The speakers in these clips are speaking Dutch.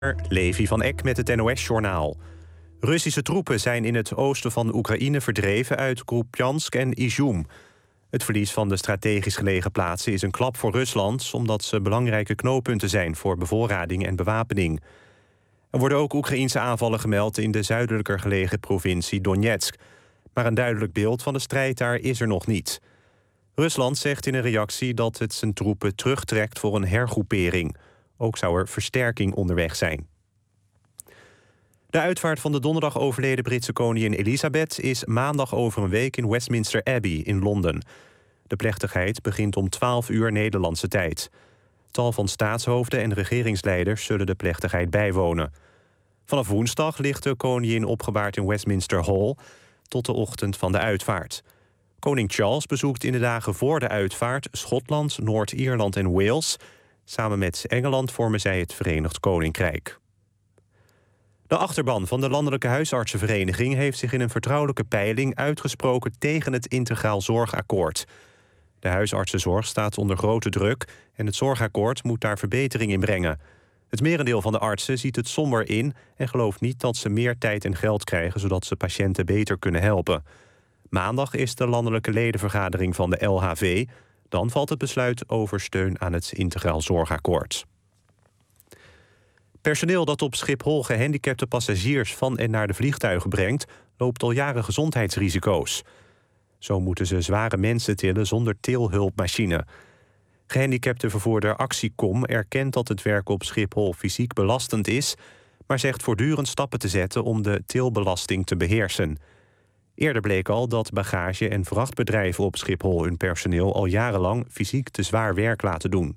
Levi van Eck met het NOS-journaal. Russische troepen zijn in het oosten van Oekraïne verdreven uit Kupiansk en Izum. Het verlies van de strategisch gelegen plaatsen is een klap voor Rusland, omdat ze belangrijke knooppunten zijn voor bevoorrading en bewapening. Er worden ook Oekraïense aanvallen gemeld in de zuidelijker gelegen provincie Donetsk. Maar een duidelijk beeld van de strijd daar is er nog niet. Rusland zegt in een reactie dat het zijn troepen terugtrekt voor een hergroepering. Ook zou er versterking onderweg zijn. De uitvaart van de donderdag overleden Britse koningin Elizabeth is maandag over een week in Westminster Abbey in Londen. De plechtigheid begint om 12 uur Nederlandse tijd. Tal van staatshoofden en regeringsleiders zullen de plechtigheid bijwonen. Vanaf woensdag ligt de koningin opgebaard in Westminster Hall tot de ochtend van de uitvaart. Koning Charles bezoekt in de dagen voor de uitvaart Schotland, Noord-Ierland en Wales. Samen met Engeland vormen zij het Verenigd Koninkrijk. De achterban van de Landelijke Huisartsenvereniging heeft zich in een vertrouwelijke peiling uitgesproken tegen het Integraal Zorgakkoord. De huisartsenzorg staat onder grote druk en het zorgakkoord moet daar verbetering in brengen. Het merendeel van de artsen ziet het somber in en gelooft niet dat ze meer tijd en geld krijgen zodat ze patiënten beter kunnen helpen. Maandag is de landelijke ledenvergadering van de LHV. Dan valt het besluit over steun aan het Integraal Zorgakkoord. Personeel dat op Schiphol gehandicapte passagiers van en naar de vliegtuigen brengt, loopt al jaren gezondheidsrisico's. Zo moeten ze zware mensen tillen zonder tilhulpmachine. Gehandicaptenvervoerder Actiecom erkent dat het werk op Schiphol fysiek belastend is, maar zegt voortdurend stappen te zetten om de tilbelasting te beheersen. Eerder bleek al dat bagage- en vrachtbedrijven op Schiphol hun personeel al jarenlang fysiek te zwaar werk laten doen.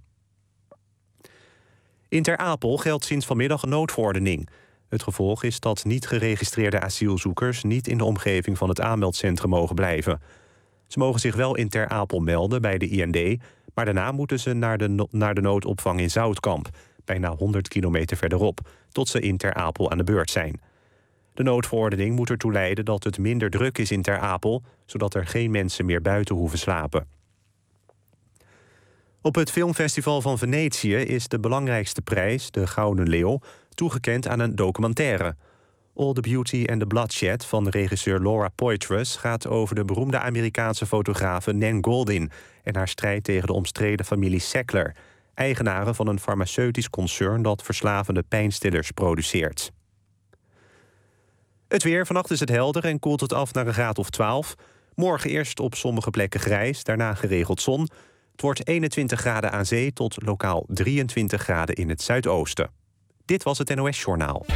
In Ter Apel geldt sinds vanmiddag een noodverordening. Het gevolg is dat niet geregistreerde asielzoekers niet in de omgeving van het aanmeldcentrum mogen blijven. Ze mogen zich wel in Ter Apel melden bij de IND, maar daarna moeten ze naar de noodopvang in Zoutkamp, bijna 100 kilometer verderop, tot ze in Ter Apel aan de beurt zijn. De noodverordening moet ertoe leiden dat het minder druk is in Ter Apel, zodat er geen mensen meer buiten hoeven slapen. Op het filmfestival van Venetië is de belangrijkste prijs, de Gouden Leeuw, toegekend aan een documentaire. All the Beauty and the Bloodshed van regisseur Laura Poitras gaat over de beroemde Amerikaanse fotografe Nan Goldin en haar strijd tegen de omstreden familie Sackler, eigenaren van een farmaceutisch concern dat verslavende pijnstillers produceert. Het weer, vannacht is het helder en koelt het af naar een graad of 12. Morgen eerst op sommige plekken grijs, daarna geregeld zon. Het wordt 21 graden aan zee tot lokaal 23 graden in het zuidoosten. Dit was het NOS-journaal.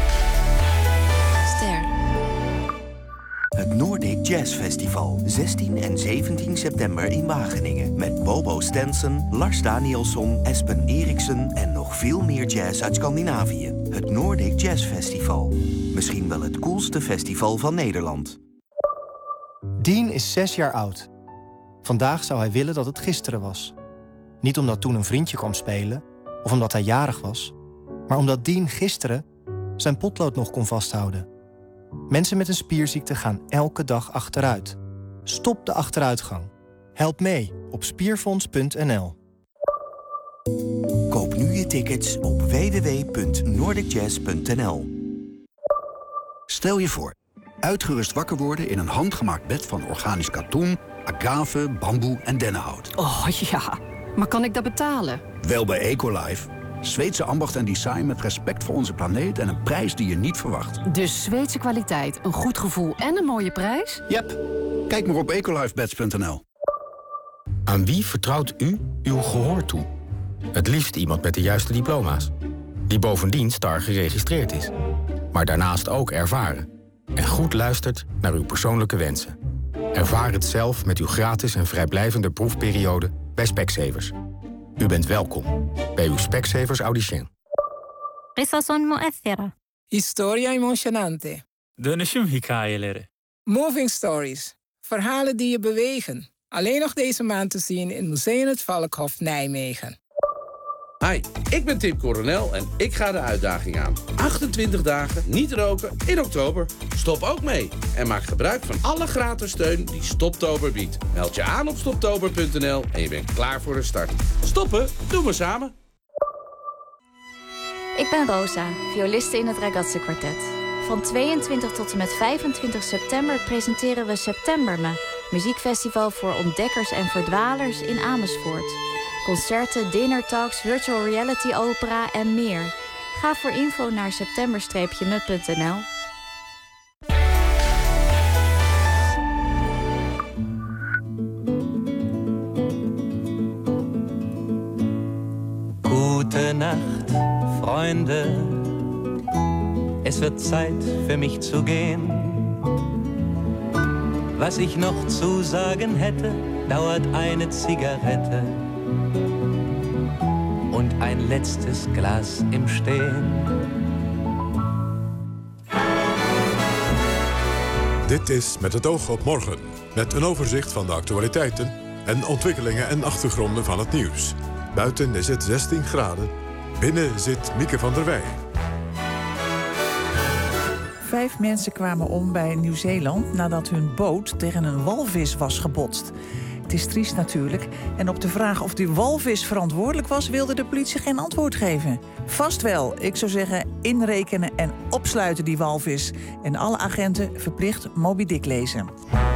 Ster. Het Nordic Jazz Festival, 16 en 17 september in Wageningen. Met Bobo Stenson, Lars Danielsson, Espen Eriksen en nog veel meer jazz uit Scandinavië. Het Nordic Jazz Festival. Misschien wel het coolste festival van Nederland. Dean is 6 jaar oud. Vandaag zou hij willen dat het gisteren was. Niet omdat toen een vriendje kwam spelen, of omdat hij jarig was, maar omdat Dean gisteren zijn potlood nog kon vasthouden. Mensen met een spierziekte gaan elke dag achteruit. Stop de achteruitgang. Help mee op spierfonds.nl. Koop nu je tickets op www.nordicjazz.nl. Stel je voor, uitgerust wakker worden in een handgemaakt bed van organisch katoen, agave, bamboe en dennenhout. Oh ja, maar kan ik dat betalen? Wel bij Ecolife. Zweedse ambacht en design met respect voor onze planeet en een prijs die je niet verwacht. Dus Zweedse kwaliteit, een goed gevoel en een mooie prijs? Yep. Kijk maar op ecolifebeds.nl. Aan wie vertrouwt u uw gehoor toe? Het liefst iemand met de juiste diploma's. Die bovendien STAR geregistreerd is. Maar daarnaast ook ervaren. En goed luistert naar uw persoonlijke wensen. Ervaar het zelf met uw gratis en vrijblijvende proefperiode bij Specsavers. U bent welkom bij uw Specsavers Audition. Historia emocionante. Dönüşüm hikayeleri. Moving stories. Verhalen die je bewegen. Alleen nog deze maand te zien in Museum het Valkhof Nijmegen. Hi, ik ben Tim Coronel en ik ga de uitdaging aan. 28 dagen niet roken in oktober. Stop ook mee en maak gebruik van alle gratis steun die Stoptober biedt. Meld je aan op stoptober.nl en je bent klaar voor de start. Stoppen doen we samen. Ik ben Rosa, violiste in het Ragazze Quartet. Van 22 tot en met 25 september presenteren we Septemberme, muziekfestival voor ontdekkers en verdwalers in Amersfoort. Concerten, dinnertalks, virtual reality opera en meer. Ga voor info naar september-me.nl. Gute Nacht, Freunde. Es wird Zeit für mich zu gehen. Was ich noch zu sagen hätte, dauert eine Zigarette und ein letztes Glas im Stehen. Dit is Met het oog op morgen, met een overzicht van de actualiteiten en ontwikkelingen en achtergronden van het nieuws. Buiten is het 16 graden, binnen zit Mieke van der Wij. 5 mensen kwamen om bij Nieuw-Zeeland nadat hun boot tegen een walvis was gebotst. Het is triest natuurlijk. En op de vraag of die walvis verantwoordelijk was, wilde de politie geen antwoord geven. Vast wel, ik zou zeggen inrekenen en opsluiten die walvis. En alle agenten verplicht Moby Dick lezen.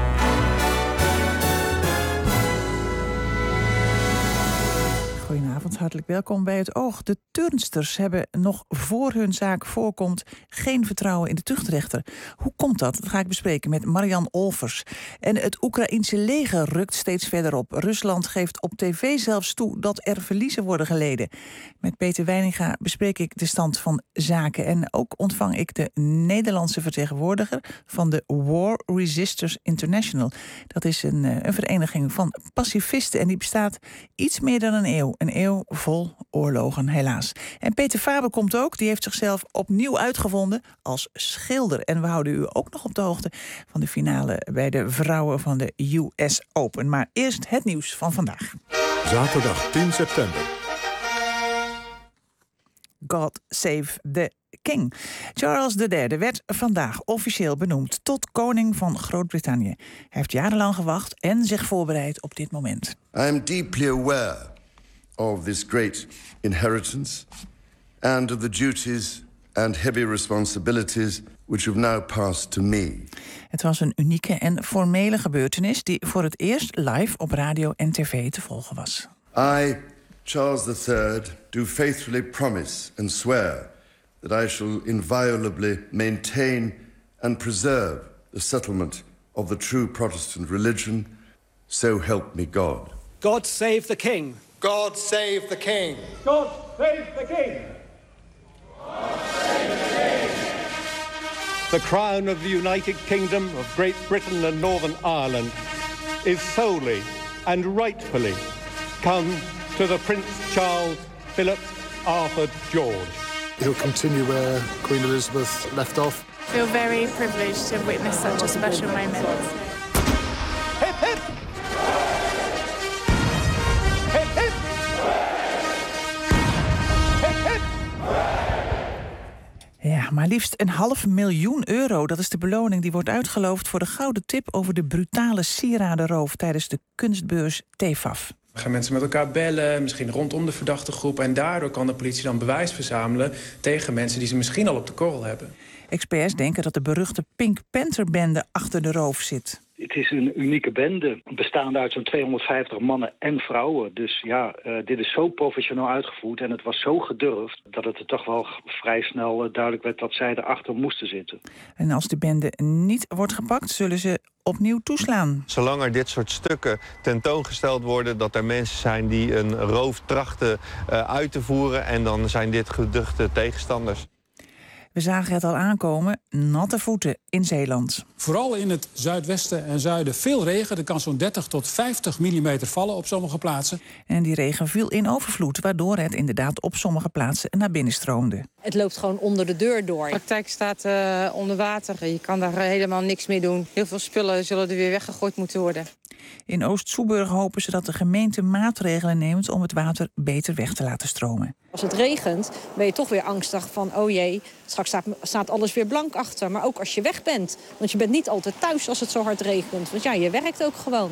Goedenavond, hartelijk welkom bij Het Oog. De turnsters hebben nog voor hun zaak voorkomt geen vertrouwen in de tuchtrechter. Hoe komt dat? Dat ga ik bespreken met Marian Olvers. En het Oekraïense leger rukt steeds verder op. Rusland geeft op tv zelfs toe dat er verliezen worden geleden. Met Peter Weininga bespreek ik de stand van zaken. En ook ontvang ik de Nederlandse vertegenwoordiger van de War Resisters International. Dat is een vereniging van pacifisten en die bestaat iets meer dan een eeuw. Een eeuw vol oorlogen, helaas. En Peter Faber komt ook. Die heeft zichzelf opnieuw uitgevonden als schilder. En we houden u ook nog op de hoogte van de finale bij de vrouwen van de US Open. Maar eerst het nieuws van vandaag. Zaterdag 10 september. God save the King. Charles III werd vandaag officieel benoemd tot koning van Groot-Brittannië. Hij heeft jarenlang gewacht en zich voorbereid op dit moment. I am deeply aware of this great inheritance and of the duties and heavy responsibilities which have now passed to me. Het was een unieke en formele gebeurtenis die voor het eerst live op radio en tv te volgen was. I, Charles III, do faithfully promise and swear that I shall inviolably maintain and preserve the settlement of the true Protestant religion, so help me God. God save the King. God save the King. God save the King. God save the King. The crown of the United Kingdom of Great Britain and Northern Ireland is solely and rightfully come to the Prince Charles Philip Arthur George. He'll continue where Queen Elizabeth left off. I feel very privileged to witness such a special moment. Hip, hip! Hip, hip! Hip, hip! Ja, maar liefst €500.000. Dat is de beloning die wordt uitgeloofd voor de gouden tip over de brutale sieradenroof tijdens de kunstbeurs TEFAF. Gaan mensen met elkaar bellen, misschien rondom de verdachte groep. En daardoor kan de politie dan bewijs verzamelen tegen mensen die ze misschien al op de korrel hebben. Experts denken dat de beruchte Pink Panther-bende achter de roof zit. Het is een unieke bende, bestaande uit zo'n 250 mannen en vrouwen. Dus ja, dit is zo professioneel uitgevoerd en het was zo gedurfd dat het er toch wel vrij snel duidelijk werd dat zij erachter moesten zitten. En als de bende niet wordt gepakt, zullen ze opnieuw toeslaan. Zolang er dit soort stukken tentoongesteld worden, dat er mensen zijn die een roof trachten uit te voeren, en dan zijn dit geduchte tegenstanders. We zagen het al aankomen, natte voeten in Zeeland. Vooral in het zuidwesten en zuiden veel regen. Er kan zo'n 30 tot 50 millimeter vallen op sommige plaatsen. En die regen viel in overvloed, waardoor het inderdaad op sommige plaatsen naar binnen stroomde. Het loopt gewoon onder de deur door. De praktijk staat onder water. Je kan daar helemaal niks mee doen. Heel veel spullen zullen er weer weggegooid moeten worden. In Oost-Soeburg hopen ze dat de gemeente maatregelen neemt om het water beter weg te laten stromen. Als het regent ben je toch weer angstig van, oh jee, straks staat alles weer blank achter. Maar ook als je weg bent. Want je bent niet altijd thuis als het zo hard regent. Want ja, je werkt ook gewoon.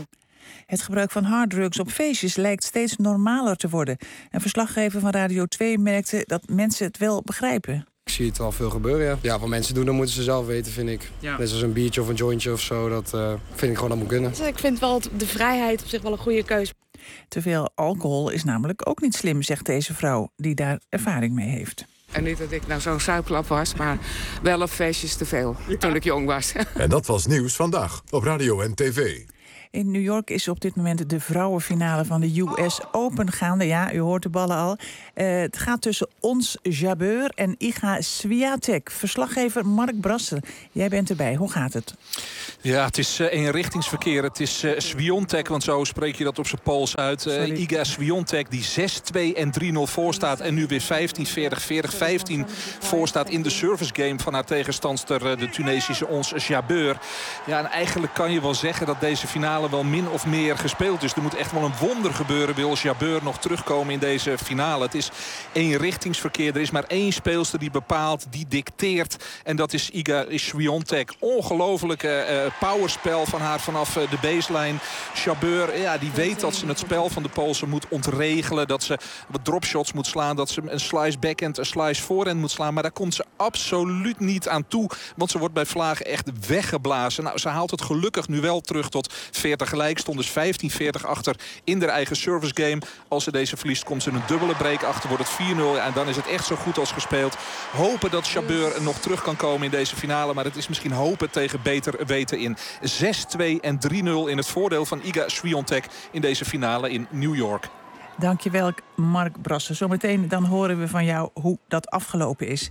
Het gebruik van harddrugs op feestjes lijkt steeds normaler te worden. Een verslaggever van Radio 2 merkte dat mensen het wel begrijpen. Ik zie het wel veel gebeuren, ja. Ja, wat mensen doen, dan moeten ze zelf weten, vind ik. Ja. Net zoals een biertje of een jointje of zo, dat vind ik gewoon allemaal kunnen. Dus ik vind wel de vrijheid op zich wel een goede keuze. Te veel alcohol is namelijk ook niet slim, zegt deze vrouw die daar ervaring mee heeft. En niet dat ik nou zo'n zuiplap was, maar wel op feestjes te veel toen ik jong was. En dat was Nieuws Vandaag op radio en tv. In New York is op dit moment de vrouwenfinale van de US Open gaande. Ja, u hoort de ballen al. Het gaat tussen Ons Jabeur en Iga Swiatek. Verslaggever Mark Brasser, jij bent erbij. Hoe gaat het? Ja, het is eenrichtingsverkeer. Het is Swiatek, want zo spreek je dat op zijn Pools uit. Iga Swiatek die 6-2 en 3-0 voor staat. En nu weer 15-40, 40-15 voor staat in de service game van haar tegenstandster, de Tunesische Ons Jabeur. Ja, en eigenlijk kan je wel zeggen dat deze finale wel min of meer gespeeld is. Er moet echt wel een wonder gebeuren, wil Jabeur nog terugkomen in deze finale. Het is eenrichtingsverkeer. Er is maar één speelster die bepaalt, die dicteert. En dat is Iga Swiatek. Ongelofelijke powerspel van haar vanaf de baseline. Jabeur, ja, die weet dat ze het spel van de Poolse moet ontregelen. Dat ze wat dropshots moet slaan. Dat ze een slice backhand, een slice voorhand moet slaan. Maar daar komt ze absoluut niet aan toe. Want ze wordt bij vlagen echt weggeblazen. Nou, ze haalt het gelukkig nu wel terug tot 40 gelijk. Stond dus 15-40 achter in haar eigen service game. Als ze deze verliest, komt ze een dubbele break achter. Wordt het 4-0 en dan is het echt zo goed als gespeeld. Hopen dat Jabeur nog terug kan komen in deze finale. Maar het is misschien hopen tegen beter weten in. 6-2 en 3-0 in het voordeel van Iga Swiatek in deze finale in New York. Dankjewel, Mark Brasser. Zometeen dan horen we van jou hoe dat afgelopen is.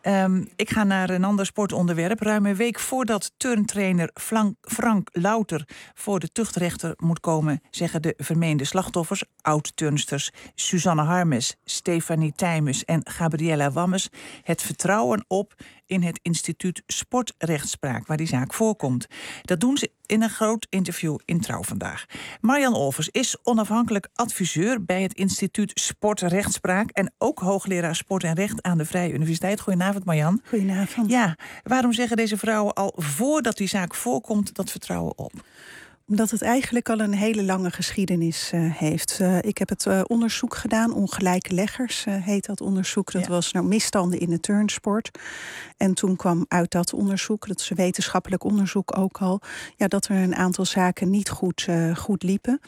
Ik ga naar een ander sportonderwerp. Ruim een week voordat turntrainer Frank Louter voor de tuchtrechter moet komen, zeggen de vermeende slachtoffers, oud-turnsters Suzanne Harmes, Stefanie Tijmes en Gabriella Wammes, het vertrouwen op in het instituut Sportrechtspraak, waar die zaak voorkomt. Dat doen ze in een groot interview in Trouw vandaag. Marian Olvers is onafhankelijk adviseur bij het instituut Sportrechtspraak en ook hoogleraar sport en recht aan de Vrije Universiteit. Goedenavond, Marian. Goedenavond. Ja, waarom zeggen deze vrouwen al voordat die zaak voorkomt dat vertrouwen op? Omdat het eigenlijk al een hele lange geschiedenis heeft. Ik heb het onderzoek gedaan, Ongelijke Leggers heet dat onderzoek. Dat was nou misstanden in de turnsport. En toen kwam uit dat onderzoek, dat is een wetenschappelijk onderzoek ook al, ja, dat er een aantal zaken niet goed liepen.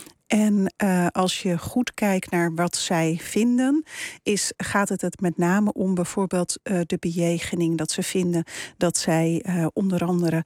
En als je goed kijkt naar wat zij vinden, gaat het met name om bijvoorbeeld de bejegening. Dat ze vinden dat zij onder andere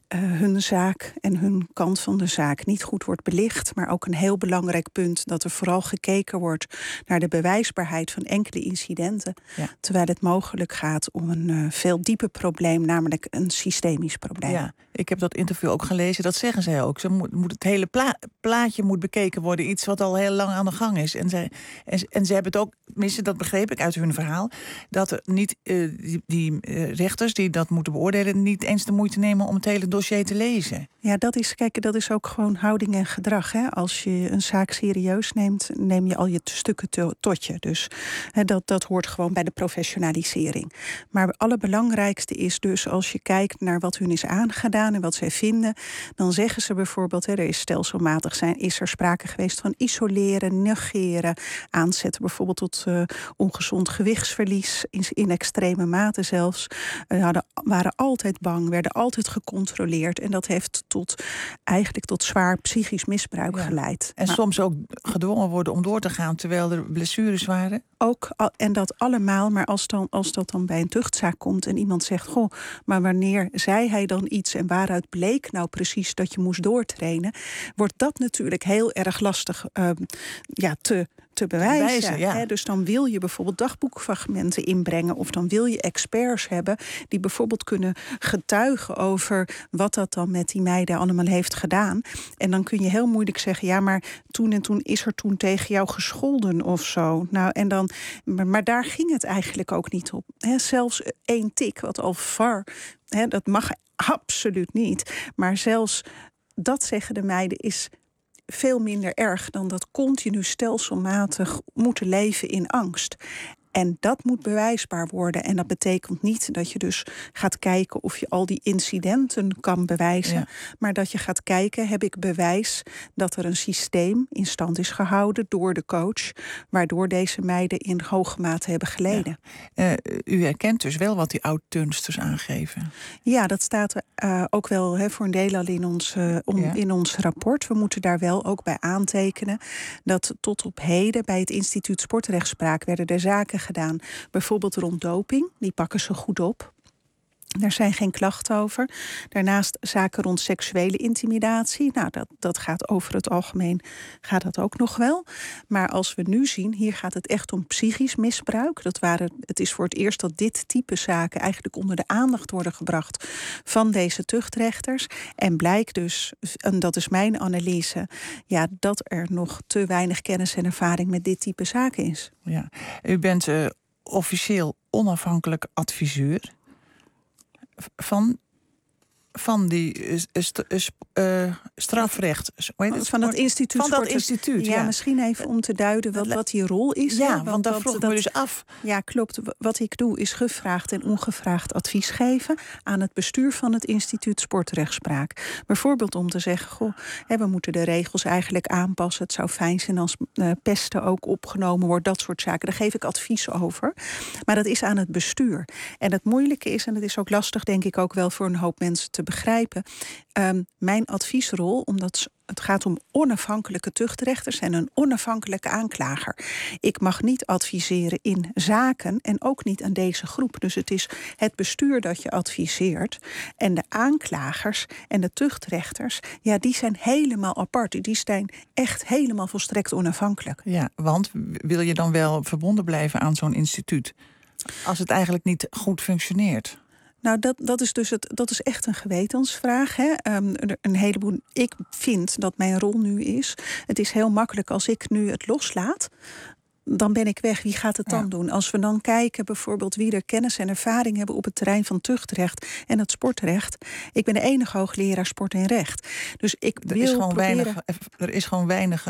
hun zaak en hun kant van de zaak niet goed wordt belicht. Maar ook een heel belangrijk punt dat er vooral gekeken wordt naar de bewijsbaarheid van enkele incidenten. Ja. Terwijl het mogelijk gaat om een veel dieper probleem, namelijk een systemisch probleem. Ja, ik heb dat interview ook gelezen, dat zeggen zij ook. Het hele plaatje moet bekeken worden, iets wat al heel lang aan de gang is. En ze hebben het ook, tenminste dat begreep ik uit hun verhaal, dat er niet die rechters die dat moeten beoordelen niet eens de moeite nemen om het hele dossier te lezen. Ja, dat is ook gewoon houding en gedrag. Hè? Als je een zaak serieus neemt, neem je al je stukken tot je. Dus dat hoort gewoon bij de professionalisering. Maar het allerbelangrijkste is dus, als je kijkt naar wat hun is aangedaan en wat zij vinden, dan zeggen ze bijvoorbeeld, er is stelselmatig is er sprake geweest van isoleren, negeren, aanzetten bijvoorbeeld tot ongezond gewichtsverlies, in extreme mate zelfs. Waren altijd bang, werden altijd gecontroleerd. En dat heeft eigenlijk tot zwaar psychisch misbruik geleid. En soms ook gedwongen worden om door te gaan terwijl er blessures waren? Ook, en dat allemaal, maar als dat dan bij een tuchtzaak komt en iemand zegt, goh, maar wanneer zei hij dan iets en waaruit bleek nou precies dat je moest doortrainen, wordt dat natuurlijk heel erg lastig te bewijzen. Ja. Dus dan wil je bijvoorbeeld dagboekfragmenten inbrengen, of dan wil je experts hebben die bijvoorbeeld kunnen getuigen over wat dat dan met die meiden allemaal heeft gedaan. En dan kun je heel moeilijk zeggen, ja, maar toen en toen is er toen tegen jou gescholden of zo. Nou, en dan, maar daar ging het eigenlijk ook niet op. Zelfs 1 tik, wat al dat mag absoluut niet. Maar zelfs dat, zeggen de meiden, is veel minder erg dan dat continu stelselmatig moeten leven in angst. En dat moet bewijsbaar worden. En dat betekent niet dat je dus gaat kijken of je al die incidenten kan bewijzen. Ja. Maar dat je gaat kijken, heb ik bewijs dat er een systeem in stand is gehouden door de coach, waardoor deze meiden in hoge mate hebben geleden. Ja. U herkent dus wel wat die oud-turnsters aangeven. Ja, dat staat ook wel voor een deel al in ons rapport. We moeten daar wel ook bij aantekenen dat tot op heden bij het Instituut Sportrechtspraak werden er zaken gedaan, bijvoorbeeld rond doping. Die pakken ze goed op. Daar zijn geen klachten over. Daarnaast zaken rond seksuele intimidatie. Nou, dat gaat over het algemeen gaat dat ook nog wel. Maar als we nu zien, hier gaat het echt om psychisch misbruik. Het is voor het eerst dat dit type zaken eigenlijk onder de aandacht worden gebracht van deze tuchtrechters. En blijkt dus, en dat is mijn analyse, dat er nog te weinig kennis en ervaring met dit type zaken is. Ja. U bent officieel onafhankelijk adviseur van die strafrecht. Van dat instituut. Van dat instituut, ja. Misschien even om te duiden wat die rol is. Ja, want daar vroeg ik me dus af. Ja, klopt. Wat ik doe is gevraagd en ongevraagd advies geven aan het bestuur van het instituut Sportrechtspraak. Bijvoorbeeld om te zeggen, we moeten de regels eigenlijk aanpassen. Het zou fijn zijn als pesten ook opgenomen wordt. Dat soort zaken. Daar geef ik advies over. Maar dat is aan het bestuur. En het moeilijke is, en het is ook lastig denk ik ook wel voor een hoop mensen te begrijpen, mijn adviesrol, omdat het gaat om onafhankelijke tuchtrechters en een onafhankelijke aanklager. Ik mag niet adviseren in zaken en ook niet aan deze groep. Dus het is het bestuur dat je adviseert. En de aanklagers en de tuchtrechters, die zijn helemaal apart. Die zijn echt helemaal volstrekt onafhankelijk. Ja, want wil je dan wel verbonden blijven aan zo'n instituut als het eigenlijk niet goed functioneert? Nou, dat is echt een gewetensvraag. Hè? Een heleboel. Ik vind dat mijn rol nu is. Het is heel makkelijk als ik nu het loslaat. Dan ben ik weg. Wie gaat het dan doen? Als we dan kijken bijvoorbeeld wie er kennis en ervaring hebben op het terrein van tuchtrecht en het sportrecht. Ik ben de enige hoogleraar sport en recht. Dus er is gewoon weinig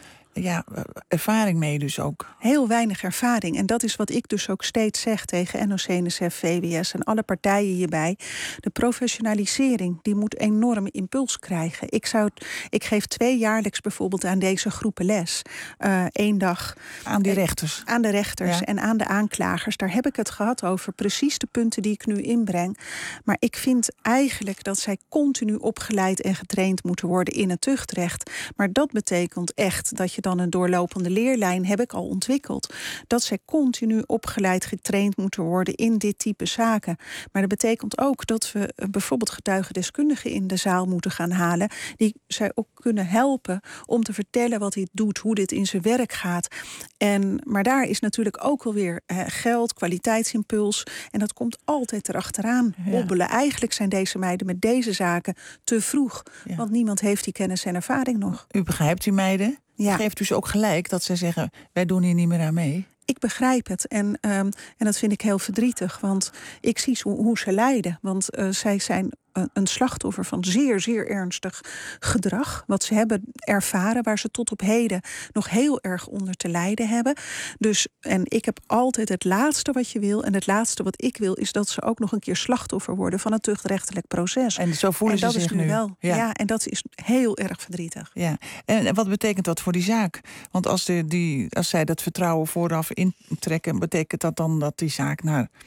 ervaring mee dus ook. Heel weinig ervaring. En dat is wat ik dus ook steeds zeg tegen NOC, NSF, VWS en alle partijen hierbij. De professionalisering, die moet enorme impuls krijgen. Ik geef 2 jaarlijks bijvoorbeeld aan deze groepen les. 1 dag. Aan die rechters. Aan de rechters en aan de aanklagers. Daar heb ik het gehad over precies de punten die ik nu inbreng. Maar ik vind eigenlijk dat zij continu opgeleid en getraind moeten worden in het tuchtrecht. Maar dat betekent echt dat je dan een doorlopende leerlijn, heb ik al ontwikkeld, dat zij continu opgeleid, getraind moeten worden in dit type zaken. Maar dat betekent ook dat we bijvoorbeeld getuigendeskundigen in de zaal moeten gaan halen, die zij ook kunnen helpen om te vertellen wat dit doet, hoe dit in zijn werk gaat. Maar daar is natuurlijk ook alweer geld, kwaliteitsimpuls, en dat komt altijd erachteraan hobbelen. Eigenlijk zijn deze meiden met deze zaken te vroeg, want niemand heeft die kennis en ervaring nog. U begrijpt die meiden? Ja. Geeft dus ook gelijk dat ze zeggen, wij doen hier niet meer aan mee? Ik begrijp het en dat vind ik heel verdrietig, want ik zie hoe ze lijden. Want zij zijn een slachtoffer van zeer, zeer ernstig gedrag. Wat ze hebben ervaren, waar ze tot op heden nog heel erg onder te lijden hebben. En ik heb altijd het laatste wat je wil. En het laatste wat ik wil is dat ze ook nog een keer slachtoffer worden van een tuchtrechtelijk proces. En zo voelen ze zich nu wel. Ja, en dat is heel erg verdrietig. Ja. En wat betekent dat voor die zaak? Want als zij dat vertrouwen vooraf intrekken, betekent dat dan dat die zaak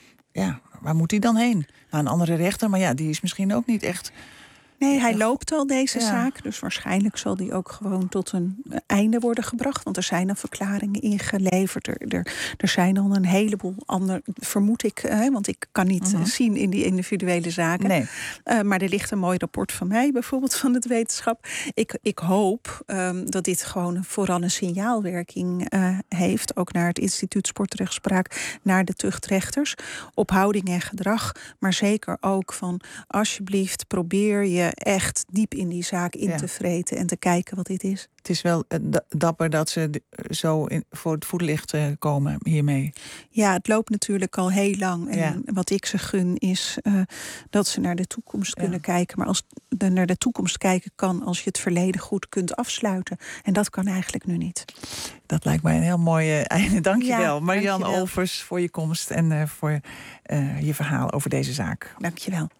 waar moet hij dan heen? Naar een andere rechter, maar die is misschien ook niet echt. Nee, hij loopt al deze zaak. Dus waarschijnlijk zal die ook gewoon tot een einde worden gebracht. Want er zijn al verklaringen ingeleverd. Er zijn al een heleboel andere, vermoed ik. Want ik kan niet zien in die individuele zaken. Nee. Maar er ligt een mooi rapport van mij, bijvoorbeeld van het wetenschap. Ik hoop dat dit gewoon vooral een signaalwerking heeft. Ook naar het instituut Sportrechtspraak, naar de tuchtrechters. Op houding en gedrag. Maar zeker ook van, alsjeblieft, probeer je echt diep in die zaak in te vreten en te kijken wat dit is. Het is wel dapper dat ze zo voor het voetlicht komen hiermee. Ja, het loopt natuurlijk al heel lang. En wat ik ze gun is dat ze naar de toekomst kunnen kijken. Maar als er naar de toekomst kijken kan als je het verleden goed kunt afsluiten. En dat kan eigenlijk nu niet. Dat lijkt mij een heel mooi einde. Dank je wel, Marianne dankjewel. Olvers, voor je komst en voor je verhaal over deze zaak. Dank je wel.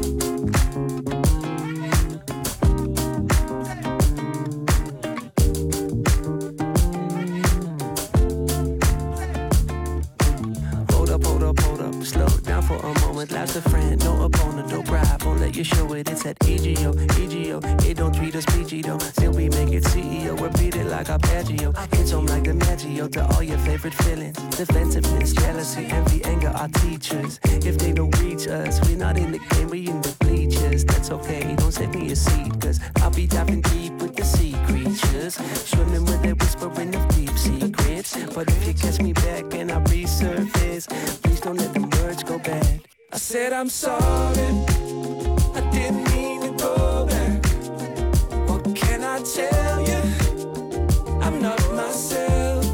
Slow down for a moment, life's a friend, no opponent, no bribe, won't let you show it, it's at EGO, it don't treat us PG though, still we make it CEO, repeat it like Arpeggio, it's on like the Maggio to all your favorite feelings, defensiveness, jealousy, envy, anger, our teachers, if they don't reach us, we're not in the game, we in the bleachers, that's okay, don't save me a seat, cause I'll be diving deep with the sea creatures, swimming with that whispering of deep secrets, but if you catch me back and I resurface, please don't let them words go bad. I said I'm sorry, I didn't mean to go back. What can I tell you? I'm not myself.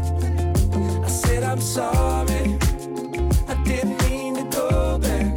I said I'm sorry, I didn't mean to go back.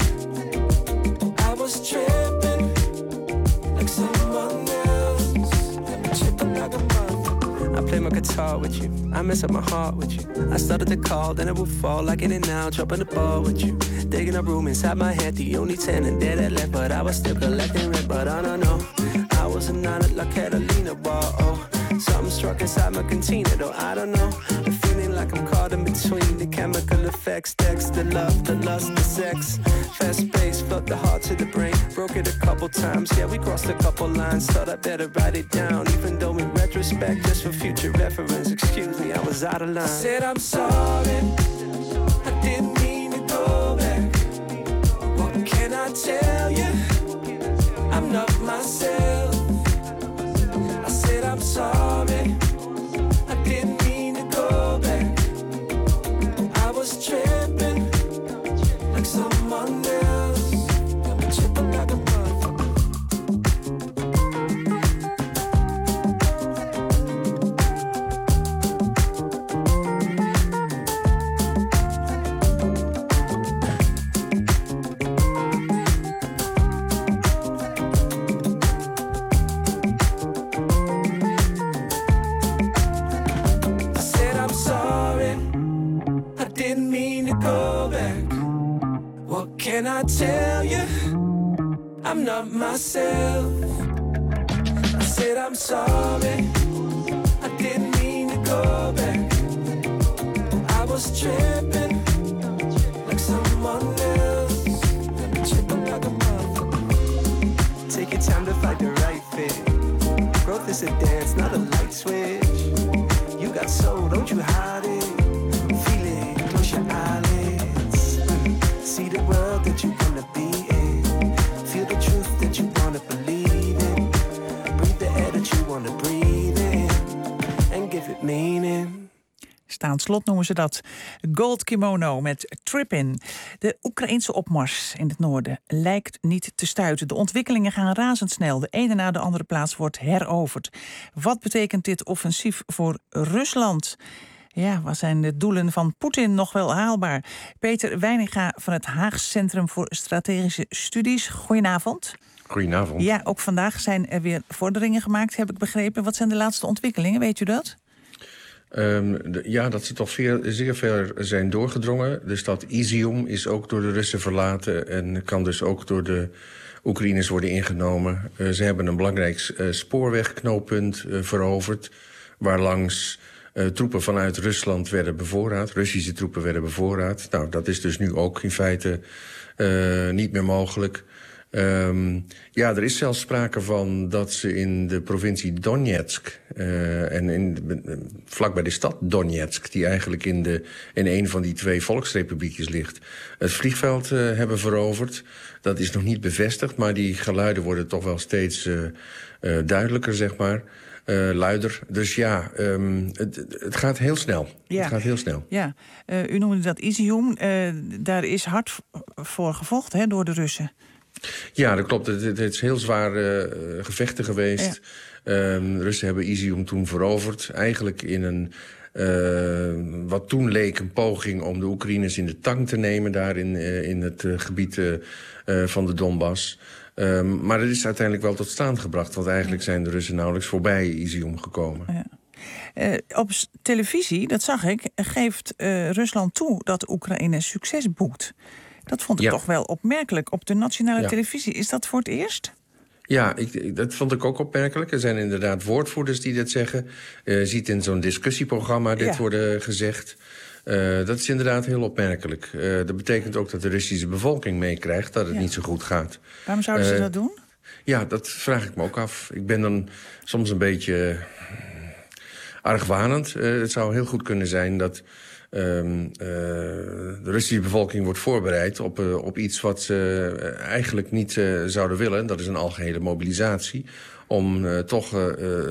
I was tripping like someone else. I'm tripping like a mother. I play my guitar with you, I mess up my heart with you. I started to call, then it would fall like in and out, dropping the ball with you. Digging a room inside my head, the only tenant there that left, but I was still collecting rent, but I don't know. I was a nine like Catalina Bar, oh. Something struck inside my cantina, though I don't know. The feeling like I'm caught in between the chemical effects, text, the love, the lust, the sex. Fast pace, flood the heart to the brain. Broke it a couple times, yeah, we crossed a couple lines. Thought I better write it down, even though in retrospect, just for future reference, excuse me, I was out of line. I said I'm sorry, I didn't mean to go back. What can I tell you? I'm not myself. I said I'm sorry, I didn't mean to go back. I was tripping like someone else. I'm tripping like a motherfucker. Can I tell you, I'm not myself. I said I'm sorry, I didn't mean to go back. I was tripping like someone else. Tripping like a motherfucker. Take your time to find the right fit. Growth is a dance, not a light switch. You got soul, don't you hide it. Feel it, close your eyelids. See the world that you wanna be in. Feel the truth that you wanna believe in. Breathe the air that you wanna breathe in. And give it meaning. Staand slot noemen ze dat. Gold Kimono met Trippin. De Oekraïense opmars in het noorden lijkt niet te stuiten. De ontwikkelingen gaan razendsnel. De ene na de andere plaats wordt heroverd. Wat betekent dit offensief voor Rusland? Ja, wat zijn de doelen van Poetin nog wel haalbaar? Peter Weininga van het Haags Centrum voor Strategische Studies. Goedenavond. Goedenavond. Ja, ook vandaag zijn er weer vorderingen gemaakt, heb ik begrepen. Wat zijn de laatste ontwikkelingen, weet u dat? Ja, dat ze toch zeer ver zijn doorgedrongen. De stad Izium is ook door de Russen verlaten en kan dus ook door de Oekraïners worden ingenomen. Ze hebben een belangrijk spoorwegknooppunt veroverd, waarlangs troepen vanuit Rusland werden bevoorraad. Russische troepen werden bevoorraad. Nou, dat is dus nu ook in feite niet meer mogelijk. Ja, er is zelfs sprake van dat ze in de provincie Donetsk en vlakbij de stad Donetsk, die eigenlijk in een van die twee volksrepubliekjes ligt, het vliegveld hebben veroverd. Dat is nog niet bevestigd, maar die geluiden worden toch wel steeds duidelijker, zeg maar. Luider. Dus ja, het gaat heel snel. Ja. Het gaat heel snel. Ja, u noemde dat Izium. Daar is hard voor gevochten, hè, door de Russen. Ja, dat klopt. Het is heel zware gevechten geweest. Ja. Russen hebben Izium toen veroverd. Eigenlijk in een wat toen leek een poging om de Oekraïners in de tang te nemen... daar in het gebied van de Donbass. Maar het is uiteindelijk wel tot stand gebracht. Want eigenlijk zijn de Russen nauwelijks voorbij Izium gekomen. Ja. Op televisie, dat zag ik, geeft Rusland toe dat Oekraïne succes boekt. Dat vond ik toch wel opmerkelijk op de nationale televisie. Is dat voor het eerst? Ja, dat vond ik ook opmerkelijk. Er zijn inderdaad woordvoerders die dit zeggen. Je ziet in zo'n discussieprogramma dit worden gezegd. Dat is inderdaad heel opmerkelijk. Dat betekent ook dat de Russische bevolking meekrijgt dat het niet zo goed gaat. Waarom zouden ze dat doen? Ja, dat vraag ik me ook af. Ik ben dan soms een beetje argwanend. Het zou heel goed kunnen zijn dat de Russische bevolking wordt voorbereid op iets wat ze eigenlijk niet zouden willen. Dat is een algehele mobilisatie om toch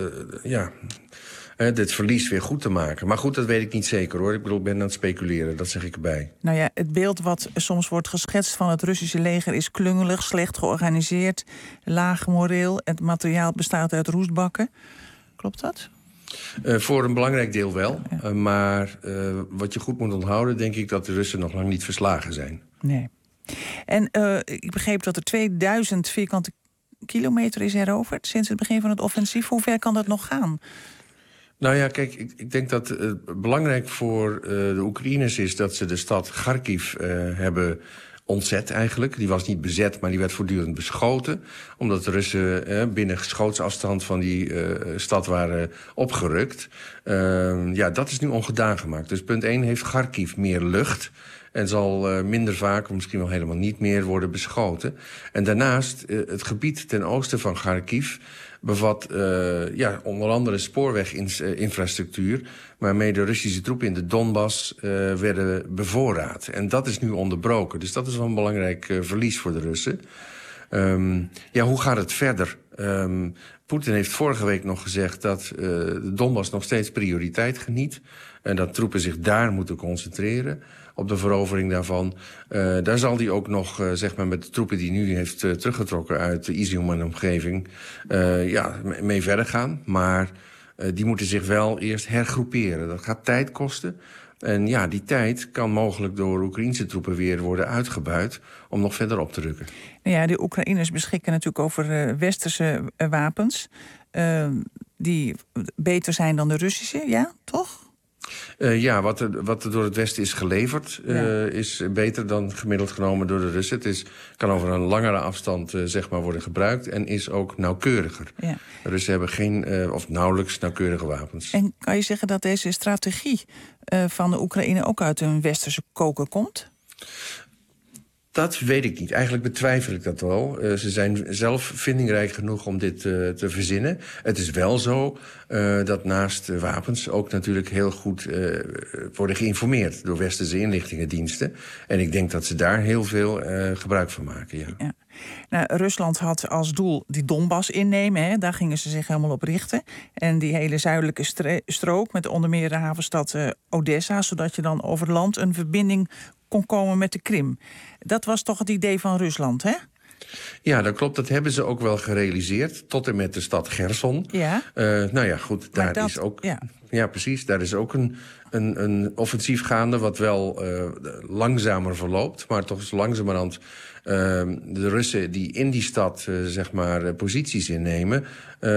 dit verlies weer goed te maken. Maar goed, dat weet ik niet zeker hoor. Ik bedoel, ik ben aan het speculeren, dat zeg ik erbij. Nou ja, het beeld wat soms wordt geschetst van het Russische leger is klungelig, slecht georganiseerd, laag moreel. Het materiaal bestaat uit roestbakken. Klopt dat? Voor een belangrijk deel wel. Maar wat je goed moet onthouden, denk ik dat de Russen nog lang niet verslagen zijn. Nee. En ik begreep dat er 2000 vierkante kilometer is heroverd sinds het begin van het offensief. Hoe ver kan dat nog gaan? Nou ja, kijk, ik denk dat belangrijk voor de Oekraïners is dat ze de stad Kharkiv hebben ontzet eigenlijk. Die was niet bezet, maar die werd voortdurend beschoten. Omdat de Russen binnen schootsafstand van die stad waren opgerukt. Dat is nu ongedaan gemaakt. Dus punt 1 heeft Kharkiv meer lucht en zal minder vaak, of misschien wel helemaal niet meer, worden beschoten. En daarnaast, het gebied ten oosten van Kharkiv bevat onder andere spoorweginfrastructuur, waarmee de Russische troepen in de Donbass werden bevoorraad. En dat is nu onderbroken. Dus dat is wel een belangrijk verlies voor de Russen. Hoe gaat het verder? Poetin heeft vorige week nog gezegd dat de Donbass nog steeds prioriteit geniet. En dat troepen zich daar moeten concentreren op de verovering daarvan. Daar zal hij ook nog, met de troepen die nu heeft teruggetrokken uit Izium en de omgeving, mee verder gaan. Maar die moeten zich wel eerst hergroeperen. Dat gaat tijd kosten. En die tijd kan mogelijk door Oekraïnse troepen weer worden uitgebuit om nog verder op te rukken. Nou ja, de Oekraïners beschikken natuurlijk over westerse wapens die beter zijn dan de Russische, ja, toch? Wat er door het Westen is geleverd is beter dan gemiddeld genomen door de Russen. Het kan over een langere afstand worden gebruikt en is ook nauwkeuriger. Ja. De Russen hebben geen of nauwelijks nauwkeurige wapens. En kan je zeggen dat deze strategie van de Oekraïne ook uit een westerse koker komt? Dat weet ik niet. Eigenlijk betwijfel ik dat wel. Ze zijn zelf vindingrijk genoeg om dit te verzinnen. Het is wel zo dat naast wapens ook natuurlijk heel goed worden geïnformeerd door westerse inlichtingendiensten. En ik denk dat ze daar heel veel gebruik van maken, ja. Nou, Rusland had als doel die Donbass innemen. Hè. Daar gingen ze zich helemaal op richten. En die hele zuidelijke strook met onder meer de havenstad Odessa, zodat je dan over land een verbinding kon komen met de Krim. Dat was toch het idee van Rusland, hè? Ja, dat klopt. Dat hebben ze ook wel gerealiseerd. Tot en met de stad Gerson. Ja. Goed, daar is ook. Ja, precies. Daar is ook een offensief gaande wat wel langzamer verloopt. Maar toch is langzamerhand de Russen die in die stad posities innemen,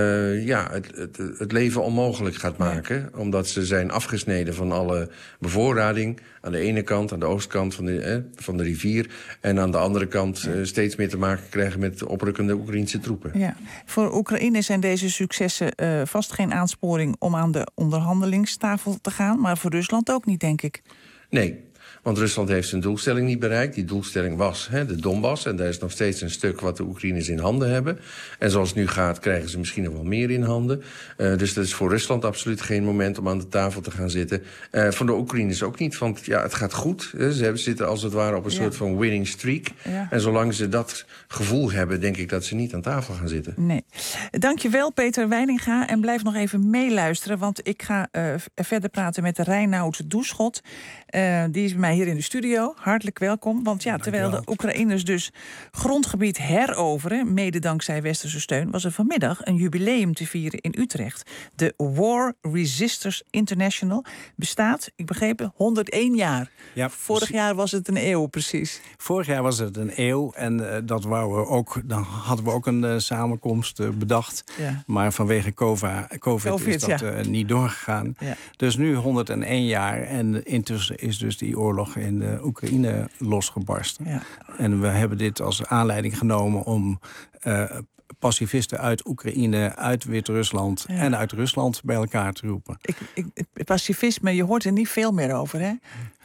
het leven onmogelijk gaat maken. Omdat ze zijn afgesneden van alle bevoorrading aan de ene kant, aan de oostkant van de rivier, en aan de andere kant steeds meer te maken krijgen met oprukkende Oekraïnse troepen. Ja. Voor Oekraïne zijn deze successen vast geen aansporing om aan de onderhandelingstafel te gaan, maar voor Rusland ook niet, denk ik. Nee. Want Rusland heeft zijn doelstelling niet bereikt. Die doelstelling was de Donbass. En daar is nog steeds een stuk wat de Oekraïners in handen hebben. En zoals het nu gaat, krijgen ze misschien nog wel meer in handen. Dus dat is voor Rusland absoluut geen moment om aan de tafel te gaan zitten. Voor de Oekraïners ook niet, want het gaat goed. Ze zitten als het ware op een soort van winning streak. Ja. En zolang ze dat gevoel hebben, denk ik dat ze niet aan tafel gaan zitten. Nee. Dankjewel, Peter Wijninga. En blijf nog even meeluisteren, want ik ga verder praten met Reinoud Doeschot. Die is bij mij hier in de studio. Hartelijk welkom. Want ja, terwijl de Oekraïners dus grondgebied heroveren, mede dankzij westerse steun, was er vanmiddag een jubileum te vieren in Utrecht. De War Resisters International bestaat, ik begreep, 101 jaar. Ja, vorig jaar was het een eeuw, precies. Vorig jaar was het een eeuw en dat wouden we ook. Dan hadden we ook een samenkomst bedacht. Ja. Maar vanwege COVID is dat niet doorgegaan. Ja. Dus nu 101 jaar en intussen is dus die oorlog in de Oekraïne losgebarsten. Ja. En we hebben dit als aanleiding genomen om pacifisten uit Oekraïne, uit Wit-Rusland en uit Rusland bij elkaar te roepen. Pacifisme, je hoort er niet veel meer over, hè?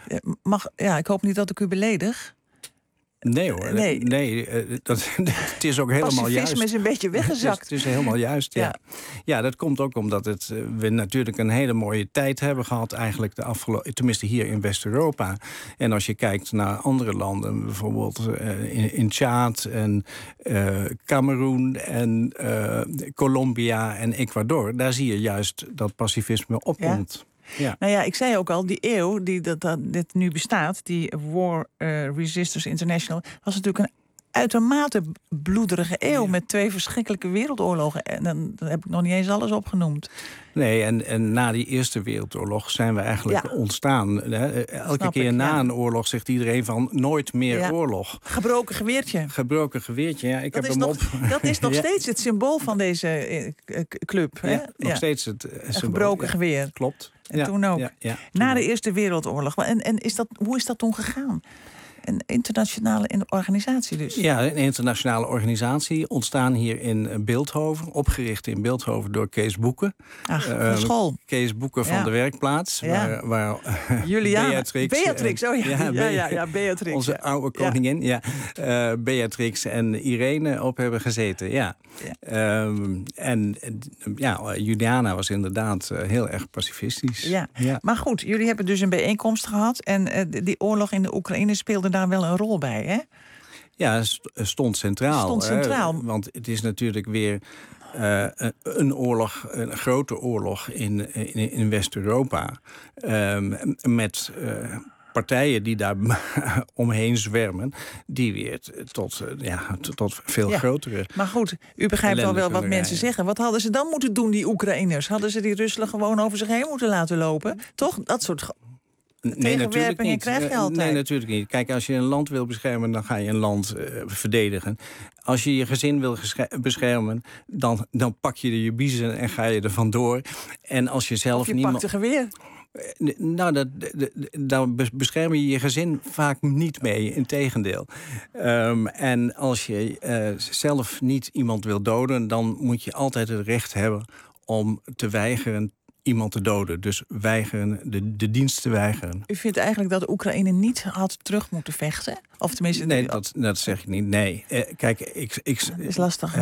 Ik hoop niet dat ik u beledig. Nee hoor, nee het is ook helemaal juist. Pacifisme is een beetje weggezakt. Het is helemaal juist, ja. Ja, dat komt ook omdat we natuurlijk een hele mooie tijd hebben gehad eigenlijk tenminste hier in West-Europa. En als je kijkt naar andere landen, bijvoorbeeld in Tjaad en Cameroen en Colombia en Ecuador, daar zie je juist dat pacifisme opkomt. Ja. Ja. Nou ja, ik zei ook al, die eeuw die dit nu bestaat, die War Resisters International, was natuurlijk een uitermate bloederige eeuw met 2 verschrikkelijke wereldoorlogen. En dan heb ik nog niet eens alles opgenoemd. Nee, en na die Eerste Wereldoorlog zijn we eigenlijk ontstaan. Elke keer na een oorlog zegt iedereen van nooit meer oorlog. Gebroken geweertje. Gebroken geweertje, ja. Dat is nog steeds het symbool van deze club. Hè? Ja, nog steeds het symbool. Gebroken geweer. Klopt. En toen ook. Ja, na de Eerste Wereldoorlog. En hoe is dat toen gegaan? Een internationale organisatie dus? Ja, een internationale organisatie. Ontstaan hier in Bilthoven. Opgericht in Bilthoven door Kees Boeken. Van school. Kees Boeken van de werkplaats. Ja. Waar Beatrix, Beatrix. Onze oude koningin. Ja. Beatrix en Irene op hebben gezeten. Ja. Juliana was inderdaad heel erg pacifistisch. Ja. Maar goed, jullie hebben dus een bijeenkomst gehad. En die oorlog in de Oekraïne speelde daar wel een rol bij, hè? Ja, stond centraal. Want het is natuurlijk weer een oorlog, een grote oorlog in West-Europa. Met partijen die daar omheen zwermen, die weer tot veel grotere. Maar goed, u begrijpt al wel wat mensen zeggen. Wat hadden ze dan moeten doen, die Oekraïners? Hadden ze die Russen gewoon over zich heen moeten laten lopen? Toch? Dat soort tegenwerpingen krijg je altijd. Nee, natuurlijk niet. Kijk, als je een land wil beschermen, dan ga je een land verdedigen. Als je je gezin wil beschermen, dan pak je je biezen en ga je er vandoor. En als je zelf of je pakt een geweer. Nou, daar bescherm je je gezin vaak niet mee, integendeel. En als je zelf niet iemand wil doden, dan moet je altijd het recht hebben om te weigeren iemand te doden. Dus weigeren, de dienst te weigeren. U vindt eigenlijk dat de Oekraïne niet had terug moeten vechten? Of tenminste, nee, dat zeg ik niet. Nee. Kijk, dat is lastig.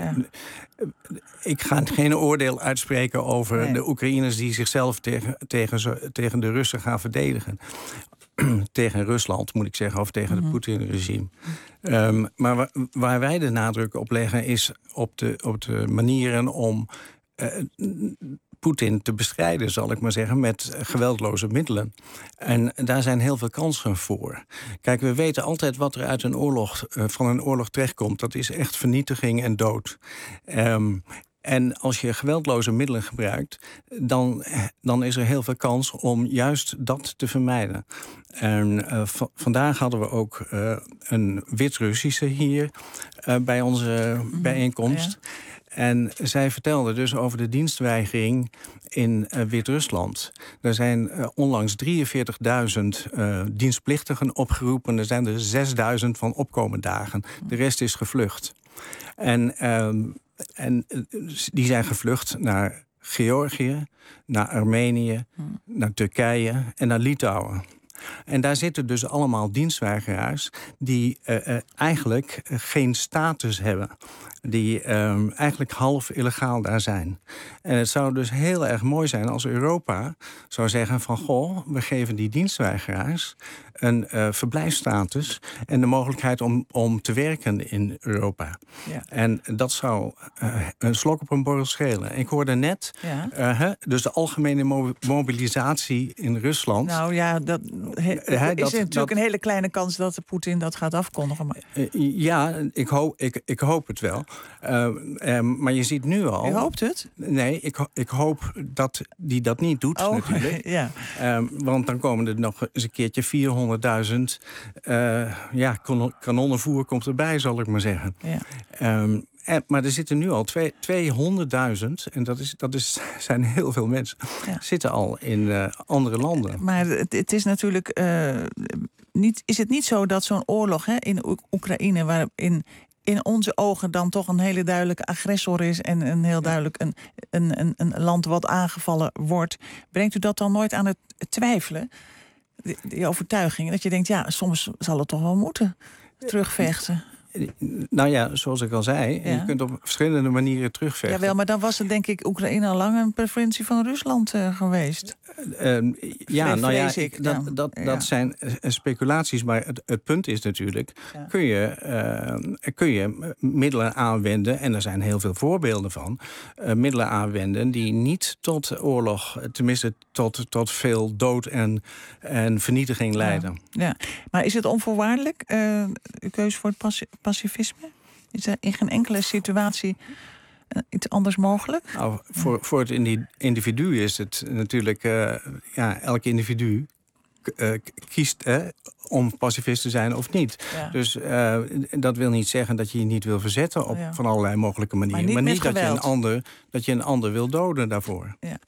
Ik ga geen oordeel uitspreken over de Oekraïners die zichzelf tegen de Russen gaan verdedigen. Tegen Rusland, moet ik zeggen, of tegen het Poetin-regime. Maar waar wij de nadruk op leggen is op de manieren om Poetin te bestrijden, zal ik maar zeggen, met geweldloze middelen. En daar zijn heel veel kansen voor. Kijk, we weten altijd wat er uit van een oorlog terechtkomt. Dat is echt vernietiging en dood. En als je geweldloze middelen gebruikt, dan is er heel veel kans om juist dat te vermijden. En vandaag hadden we ook een Wit-Russische hier bij onze bijeenkomst. Ja. En zij vertelde dus over de dienstweigering in Wit-Rusland. Er zijn onlangs 43.000 dienstplichtigen opgeroepen. Er zijn er 6.000 van opkomendagen. De rest is gevlucht. En die zijn gevlucht naar Georgië, naar Armenië, naar Turkije en naar Litouwen. En daar zitten dus allemaal dienstweigeraars die eigenlijk geen status hebben. Die eigenlijk half illegaal daar zijn. En het zou dus heel erg mooi zijn als Europa zou zeggen van goh, we geven die dienstweigeraars een verblijfsstatus en de mogelijkheid om te werken in Europa. Ja. En dat zou een slok op een borrel schelen. Ik hoorde net, dus de algemene mobilisatie in Rusland. Nou ja, is er natuurlijk een hele kleine kans dat Poetin dat gaat afkondigen. Maar... Ja, ik hoop het wel. Maar je ziet nu al... U hoopt het? Nee, ik hoop dat die dat niet doet, natuurlijk. Ja. Want dan komen er nog eens een keertje 400.000... kanonnenvoer komt erbij, zal ik maar zeggen. Ja. Maar er zitten nu al 200.000, en dat zijn heel veel mensen... zitten al in andere landen. Maar het is natuurlijk... is het niet zo dat zo'n oorlog in Oekraïne... waarin in onze ogen dan toch een hele duidelijke agressor is... en een heel duidelijk een land wat aangevallen wordt... brengt u dat dan nooit aan het twijfelen? Die overtuiging, dat je denkt, soms zal het toch wel moeten terugvechten... Nou ja, zoals ik al zei, je kunt op verschillende manieren terugvechten. Jawel, maar dan was het denk ik Oekraïne al lang een preferentie van Rusland geweest. Dat zijn speculaties, maar het punt is natuurlijk... kun je middelen aanwenden, en er zijn heel veel voorbeelden van... middelen aanwenden die niet tot oorlog, tenminste tot veel dood en vernietiging leiden. Ja. Maar is het onvoorwaardelijk, uw keuze voor het pacifisme? Is er in geen enkele situatie iets anders mogelijk? Nou, voor het individu is het natuurlijk... elk individu kiest om pacifist te zijn of niet. Ja. Dus dat wil niet zeggen dat je niet wil verzetten op van allerlei mogelijke manieren. Maar niet dat je een ander wil doden daarvoor. Ja.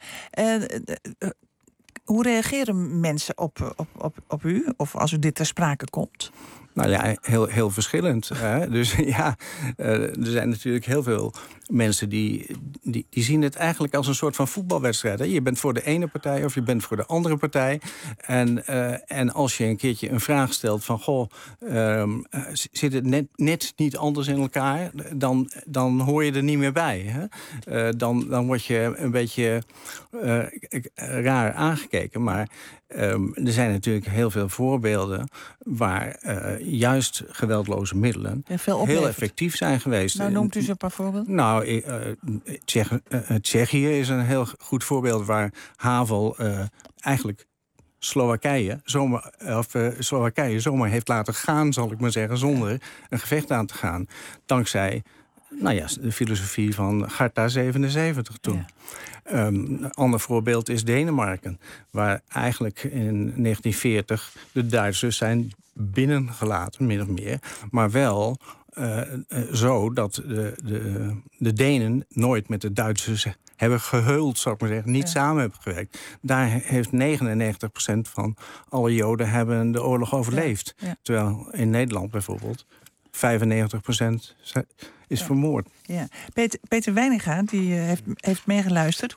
Hoe reageren mensen op u? Of als u dit ter sprake komt? Nou ja, heel verschillend. Dus er zijn natuurlijk heel veel mensen die zien het eigenlijk als een soort van voetbalwedstrijd. Hè? Je bent voor de ene partij of je bent voor de andere partij. En als je een keertje een vraag stelt van... zit het net niet anders in elkaar? Dan hoor je er niet meer bij. Hè? Dan word je een beetje raar aangekeken. Maar er zijn natuurlijk heel veel voorbeelden... waar juist geweldloze middelen heel effectief zijn geweest. Nou, noemt u ze een paar voorbeelden? Nou, Tsjechië is een heel goed voorbeeld waar Havel eigenlijk Slowakije zomaar heeft laten gaan, zal ik maar zeggen, zonder een gevecht aan te gaan. Dankzij de filosofie van Charta 77 toen. Ja. Een ander voorbeeld is Denemarken, waar eigenlijk in 1940 de Duitsers zijn binnengelaten, min of meer, maar wel zo dat de Denen nooit met de Duitsers hebben geheuld, zou ik maar zeggen, niet samen hebben gewerkt. Daar heeft 99% van alle Joden hebben de oorlog overleefd. Ja. Terwijl in Nederland bijvoorbeeld 95% is vermoord. Ja. Peter Weininga die heeft meegeluisterd.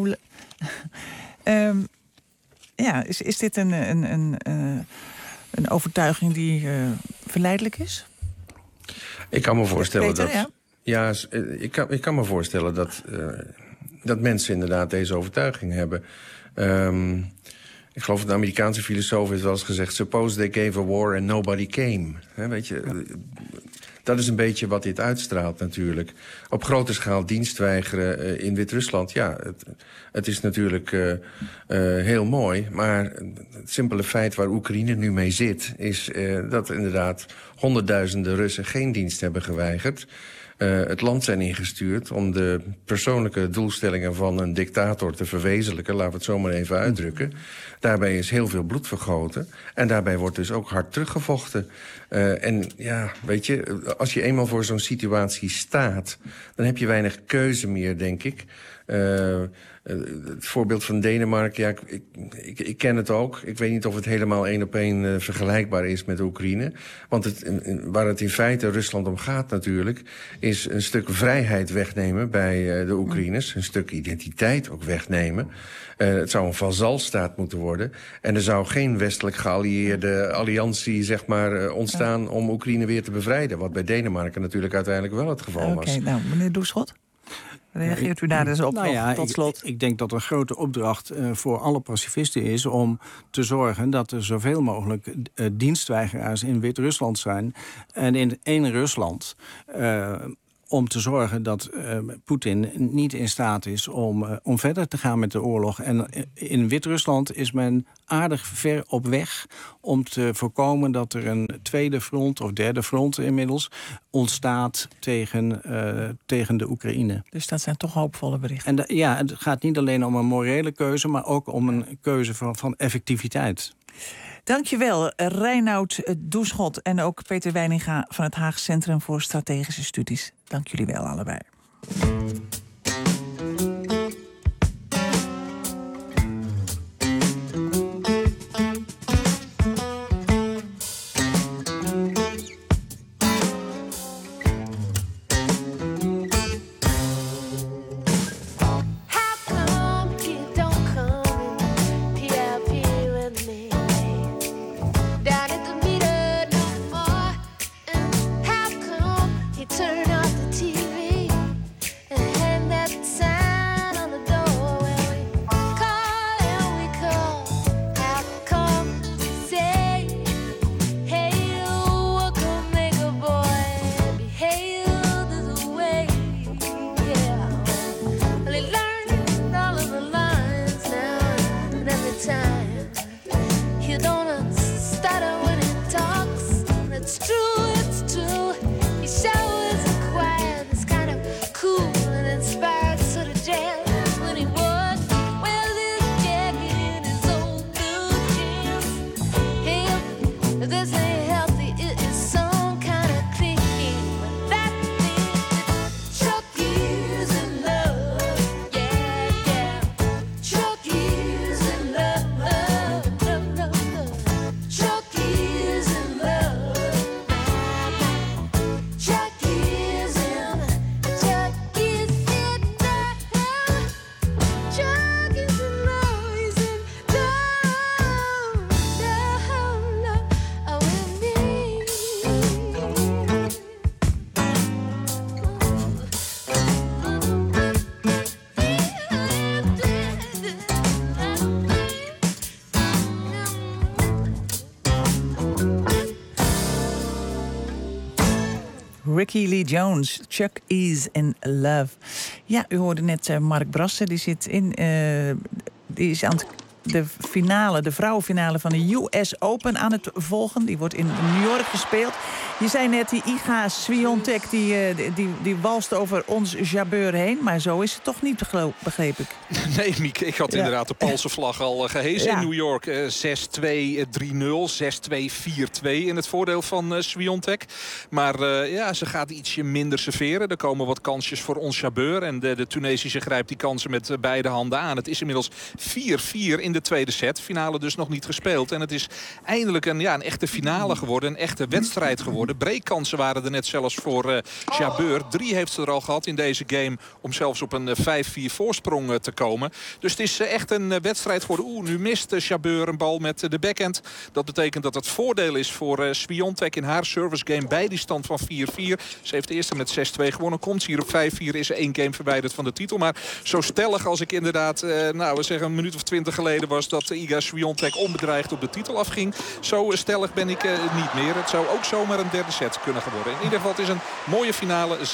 Is dit een overtuiging die verleidelijk is? Ik kan me voorstellen Peter, ik kan me voorstellen dat mensen inderdaad deze overtuiging hebben. Ik geloof dat de Amerikaanse filosoof heeft wel eens gezegd... suppose they gave a war and nobody came. Weet je, dat is een beetje wat dit uitstraalt natuurlijk. Op grote schaal dienst weigeren in Wit-Rusland. Ja, het is natuurlijk heel mooi. Maar het simpele feit waar Oekraïne nu mee zit... is dat inderdaad honderdduizenden Russen geen dienst hebben geweigerd... het land zijn ingestuurd om de persoonlijke doelstellingen van een dictator te verwezenlijken. Laten we het zo maar even uitdrukken. Daarbij is heel veel bloed vergoten. En daarbij wordt dus ook hard teruggevochten. Weet je, als je eenmaal voor zo'n situatie staat... dan heb je weinig keuze meer, denk ik. Het voorbeeld van Denemarken, ik ken het ook. Ik weet niet of het helemaal 1 op 1 vergelijkbaar is met Oekraïne. Want waar het in feite Rusland om gaat natuurlijk... is een stuk vrijheid wegnemen bij de Oekraïners. Een stuk identiteit ook wegnemen. Het zou een vazalstaat moeten worden. En er zou geen westelijk geallieerde alliantie zeg maar, ontstaan... om Oekraïne weer te bevrijden. Wat bij Denemarken natuurlijk uiteindelijk wel het geval was. Oké, nou, meneer Doeschot? Reageert u daar dus op tot slot? Ik denk dat een grote opdracht voor alle pacifisten is... om te zorgen dat er zoveel mogelijk dienstweigeraars in Wit-Rusland zijn. En in één Rusland om te zorgen dat Poetin niet in staat is om verder te gaan met de oorlog. En in Wit-Rusland is men aardig ver op weg om te voorkomen dat er een tweede front of derde front inmiddels ontstaat tegen de Oekraïne. Dus dat zijn toch hoopvolle berichten. En het gaat niet alleen om een morele keuze, maar ook om een keuze van effectiviteit. Dankjewel, Reinoud Doeschot en ook Peter Weininga van het Haag Centrum voor Strategische Studies. Dank jullie wel allebei. Ricky Lee Jones, Chuck E's in Love. Ja, u hoorde net Mark Brassen, die is aan de vrouwenfinale van de US Open aan het volgen. Die wordt in New York gespeeld. Je zei net, die Iga Swiatek, die walst over ons Jabeur heen. Maar zo is het toch niet, begreep ik. Nee, Mieke, ik had inderdaad de Poolse vlag al gehezen in New York. 6-2, 3-0, 6-2, 4-2 in het voordeel van Swiatek. Maar ze gaat ietsje minder serveren. Er komen wat kansjes voor ons Jabeur. En de Tunesische grijpt die kansen met beide handen aan. Het is inmiddels 4-4 in de tweede set. Finale dus nog niet gespeeld. En het is eindelijk een echte finale geworden. Een echte wedstrijd geworden. Breakkansen waren er net zelfs voor Jabeur. 3 heeft ze er al gehad in deze game om zelfs op een 5-4 voorsprong te komen. Dus het is echt een wedstrijd geworden. Nu mist Jabeur een bal met de backhand. Dat betekent dat het voordeel is voor Swiatek in haar service game bij die stand van 4-4. Ze heeft de eerste met 6-2 gewonnen. Komt ze hier op 5-4, is ze 1 game verwijderd van de titel. Maar zo stellig als ik inderdaad, we zeggen een minuut of 20 geleden was dat Iga Swiatek onbedreigd op de titel afging. Zo stellig ben ik niet meer. Het zou ook zomaar een derde set kunnen worden. In ieder geval, het is een mooie finale. 6-2, 4-4. 6-2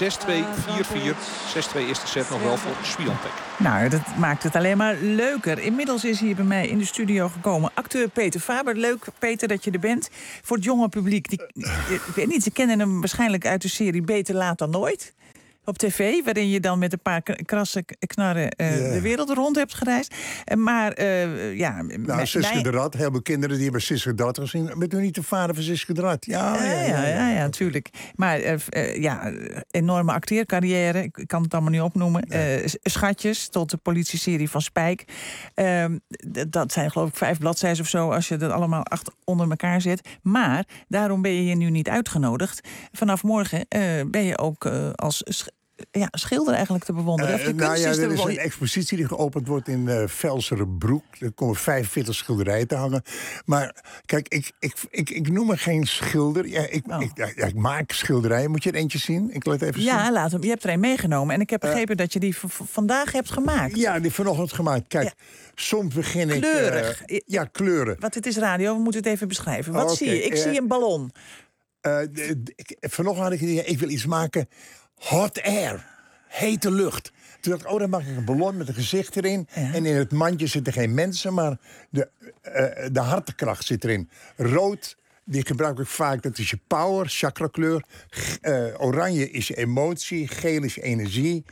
is de set nog wel voor Swiatek. Nou, dat maakt het alleen maar leuker. Inmiddels is hier bij mij in de studio gekomen acteur Peter Faber. Leuk, Peter, dat je er bent. Voor het jonge publiek, ik weet niet, ze kennen hem waarschijnlijk uit de serie Beter Laat Dan Nooit. Op tv, waarin je dan met een paar krasse knarren de wereld rond hebt gereisd. Maar Siske de Rat, heel veel kinderen die hebben Siske de Rat gezien. Bent u niet de vader van Siske de Rat? Ja, natuurlijk. Maar enorme acteercarrière, ik kan het allemaal niet opnoemen. Schatjes, tot de politieserie van Spijk. Dat zijn geloof ik 5 bladzijden of zo, als je dat allemaal onder elkaar zet. Maar daarom ben je hier nu niet uitgenodigd. Vanaf morgen ben je ook als schilder eigenlijk te bewonderen. Er is een expositie die geopend wordt in Velserenbroek. Er komen 45 schilderijen te hangen. Maar kijk, ik noem me geen schilder. Ik maak schilderijen. Moet je er eentje zien? Ik laat even zien. Ja, laat hem. Je hebt er een meegenomen. En ik heb begrepen dat je die vandaag hebt gemaakt. Ja, die vanochtend gemaakt. Kijk, soms begin ik... Kleurig. Kleuren. Want het is radio, we moeten het even beschrijven. Wat zie je? Ik zie een ballon. Vanochtend had ik het idee, ik wil iets maken hot air, hete lucht. Toen dacht ik, dan mag ik een ballon met een gezicht erin. Ja. En in het mandje zitten geen mensen, maar de hartekracht zit erin. Rood, die gebruik ik vaak, dat is je power, chakrakleur. Oranje is je emotie, geel is je energie.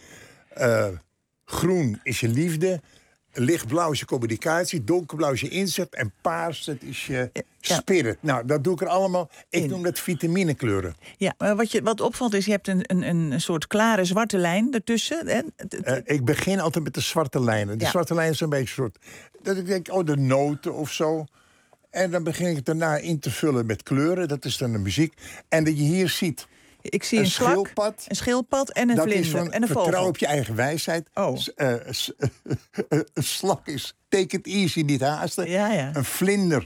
Groen is je liefde. Lichtblauw is je communicatie, donkerblauw is je inzicht... en paars, dat is je spirit. Nou, dat doe ik er allemaal. Ik noem dat vitaminekleuren. Ja, maar wat opvalt is, je hebt een soort klare zwarte lijn ertussen. Hè? Ik begin altijd met de zwarte lijnen. De zwarte lijnen zijn een beetje soort... dat ik denk, de noten of zo. En dan begin ik daarna in te vullen met kleuren. Dat is dan de muziek. En dat je hier ziet... Ik zie een schildpad en een vlinder en een vogel. Vertrouw op je eigen wijsheid. Een slak is take it easy, niet haasten. Ja. Een vlinder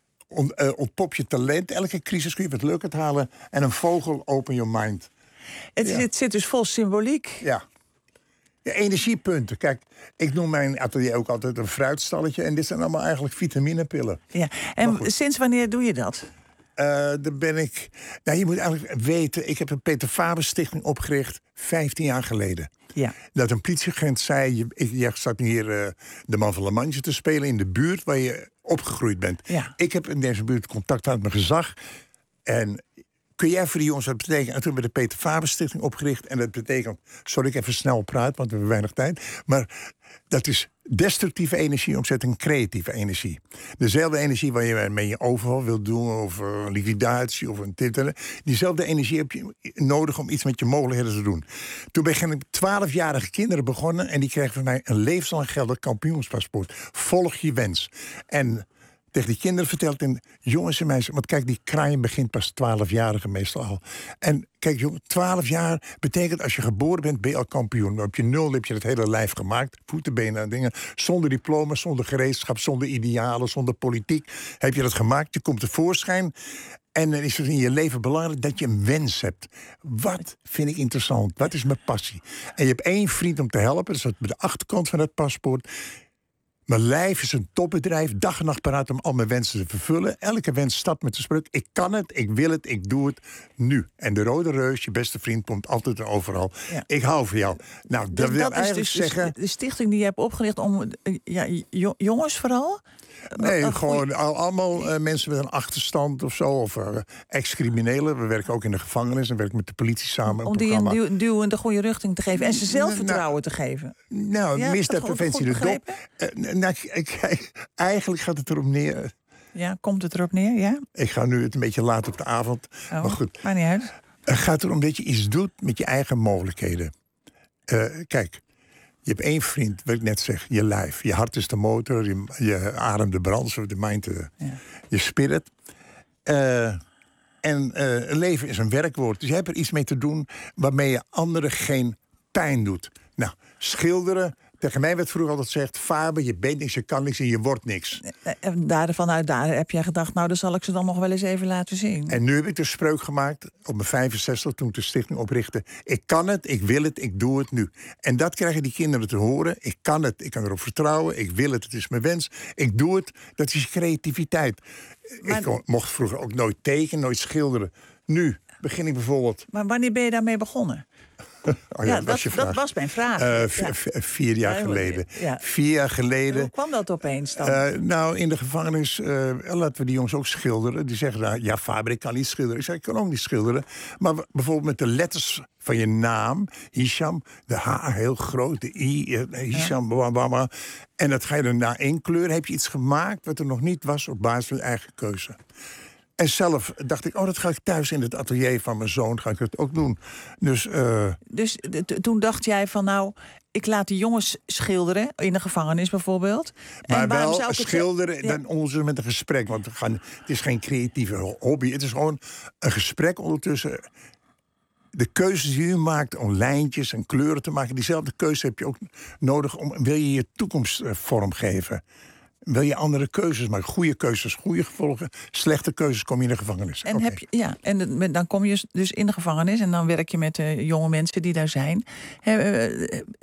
ontpop je talent. Elke crisis kun je wat leuker halen. En een vogel open your mind. Het zit dus vol symboliek. Ja. Energiepunten. Kijk, ik noem mijn atelier ook altijd een fruitstalletje. En dit zijn allemaal eigenlijk vitaminepillen. Ja. En sinds wanneer doe je dat? Daar ben ik... Nou, je moet eigenlijk weten... Ik heb een Peter Faber Stichting opgericht 15 jaar geleden. Ja. Dat een politieagent zei... Je staat hier de Man van La Manche te spelen in de buurt waar je opgegroeid bent. Ja. Ik heb in deze buurt contact gehad met mijn gezag. En kun jij voor die jongens wat betekenen? En toen hebben we de Peter Faber Stichting opgericht. En dat betekent... Sorry, ik even snel praat, want we hebben weinig tijd. Maar dat is destructieve energie omzet in creatieve energie. Dezelfde energie waar je mee je overval wilt doen... of een liquidatie of een dit. Diezelfde energie heb je nodig om iets met je mogelijkheden te doen. Toen ben ik 12-jarige kinderen begonnen... en die kregen van mij een levenslang geldig kampioenspaspoort. Volg je wens. En... tegen die kinderen vertelt in jongens en meisjes... want kijk, die kraaien begint pas 12-jarige meestal al. En kijk, jongen, 12 jaar betekent als je geboren bent... ben je al kampioen. Maar op je 0 heb je het hele lijf gemaakt. Voeten, benen en dingen. Zonder diploma, zonder gereedschap, zonder idealen, zonder politiek... heb je dat gemaakt, je komt tevoorschijn... en dan is het in je leven belangrijk dat je een wens hebt. Wat vind ik interessant? Wat is mijn passie? En je hebt 1 vriend om te helpen. Dat is bij de achterkant van het paspoort... Mijn lijf is een topbedrijf, dag en nacht paraat om al mijn wensen te vervullen. Elke wens start met de spreuk, ik kan het, ik wil het, ik doe het nu. En de Rode Reus, je beste vriend, komt altijd en overal. Ja. Ik hou van jou. Nou, dat wil eigenlijk dus zeggen... De stichting die je hebt opgericht om jongens vooral... Nee, gewoon allemaal mensen met een achterstand of zo. Of ex-criminelen. We werken ook in de gevangenis en werken met de politie samen. Om die een duw in de goede richting te geven. En ze zelfvertrouwen te geven. Nou, misdaadpreventie de dop. Eigenlijk gaat het erop neer... Ja, komt het erop neer, ja? Ik ga nu het een beetje laat op de avond. Maar goed. Maakt niet uit. Het gaat erom dat je iets doet met je eigen mogelijkheden. Kijk. Je hebt 1 vriend, wat ik net zeg, je lijf. Je hart is de motor, je adem de brandstof, de mind, je spirit. En leven is een werkwoord. Dus je hebt er iets mee te doen waarmee je anderen geen pijn doet. Nou, schilderen... Tegen mij werd vroeger altijd gezegd... Faber, je bent niks, je kan niks en je wordt niks. Vanuit daar heb jij gedacht... nou, dan zal ik ze dan nog wel eens even laten zien. En nu heb ik de spreuk gemaakt op mijn 65... toen ik de stichting oprichtte. Ik kan het, ik wil het, ik doe het nu. En dat krijgen die kinderen te horen. Ik kan het, ik kan erop vertrouwen. Ik wil het, het is mijn wens. Ik doe het, dat is creativiteit. Maar... Ik mocht vroeger ook nooit tekenen, nooit schilderen. Nu begin ik bijvoorbeeld... Maar wanneer ben je daarmee begonnen? Dat was mijn vraag. 4 jaar geleden. Ja. 4 jaar geleden. Hoe kwam dat opeens dan? Nou, in de gevangenis laten we die jongens ook schilderen. Die zeggen, ja, Faber, ik kan niet schilderen. Ik zeg, ik kan ook niet schilderen. Maar bijvoorbeeld met de letters van je naam, Hisham, de H heel groot, de I, Hisham, blablabla. En dat ga je daarna inkleuren. Heb je iets gemaakt wat er nog niet was op basis van je eigen keuze. En zelf dacht ik, dat ga ik thuis in het atelier van mijn zoon, ga ik het ook doen. Dus toen dacht jij van, nou, ik laat de jongens schilderen, in de gevangenis bijvoorbeeld. Maar en wel zou ik schilderen, dan ondertussen met een gesprek. Want het is geen creatieve hobby, het is gewoon een gesprek ondertussen. De keuzes die u maakt om lijntjes en kleuren te maken, diezelfde keuze heb je ook nodig om, wil je je toekomst vormgeven. Wil je andere keuzes maken? Goede keuzes, goede gevolgen. Slechte keuzes, kom je in de gevangenis. En dan kom je dus in de gevangenis en dan werk je met jonge mensen die daar zijn.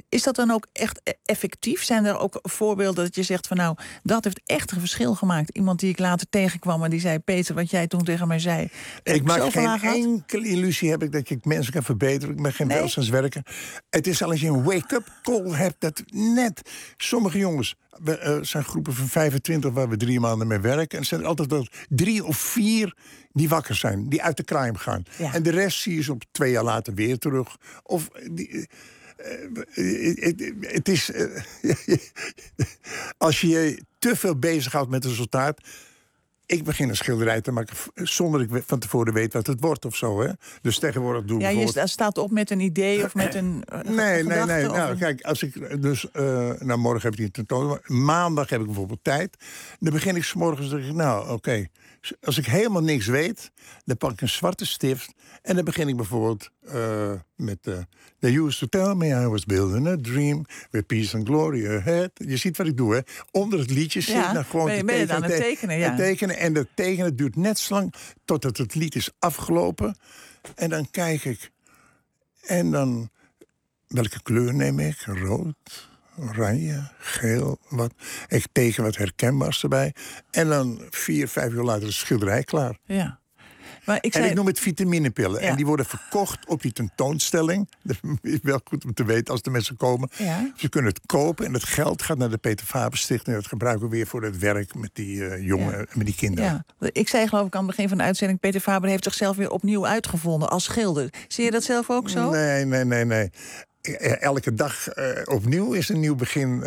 Is dat dan ook echt effectief? Zijn er ook voorbeelden dat je zegt van nou, dat heeft echt een verschil gemaakt? Iemand die ik later tegenkwam en die zei, Peter, wat jij toen tegen mij zei. Ik maak geen enkele illusie heb ik dat ik mensen kan verbeteren. Ik ben geen welzijnswerker. Het is als je een wake-up call hebt, dat net sommige jongens, zijn groepen van 25 waar we 3 maanden mee werken. En er zijn er altijd wel 3 of 4 die wakker zijn, die uit de crime gaan. Ja. En de rest zie je ze op 2 jaar later weer terug. Of het is als je je te veel bezighoudt met het resultaat. Ik begin een schilderij te maken zonder ik van tevoren weet wat het wordt of zo. Hè? Dus tegenwoordig doe ik bijvoorbeeld... je staat op met een idee of met een Nee. Nou, kijk, als ik dus... morgen heb ik die tentoonstelling. Maandag heb ik bijvoorbeeld tijd. Dan begin ik 's morgens en zeg ik, nou, oké. Als ik helemaal niks weet, dan pak ik een zwarte stift. En dan begin ik bijvoorbeeld met... They used to tell me I was building a dream with peace and glory ahead. Je ziet wat ik doe, hè? Onder het liedje zit ik gewoon te tekenen. Aan het tekenen, ja. tekenen. En dat tekenen duurt net zo lang totdat het lied is afgelopen. En dan kijk ik. En dan... Welke kleur neem ik? Rood, oranje, geel, wat. Ik teken wat herkenbaars erbij. En dan 4, 5 uur later is de schilderij klaar. Ja. Maar ik noem het vitaminepillen. Ja. En die worden verkocht op die tentoonstelling. Dat is wel goed om te weten als de mensen komen. Ja. Ze kunnen het kopen en het geld gaat naar de Peter Faber Stichting. Dat gebruiken we weer voor het werk met die jongen, met die kinderen. Ja. Ik zei geloof ik aan het begin van de uitzending... Peter Faber heeft zichzelf weer opnieuw uitgevonden als schilder. Zie je dat zelf ook zo? Nee. Elke dag opnieuw is een nieuw begin...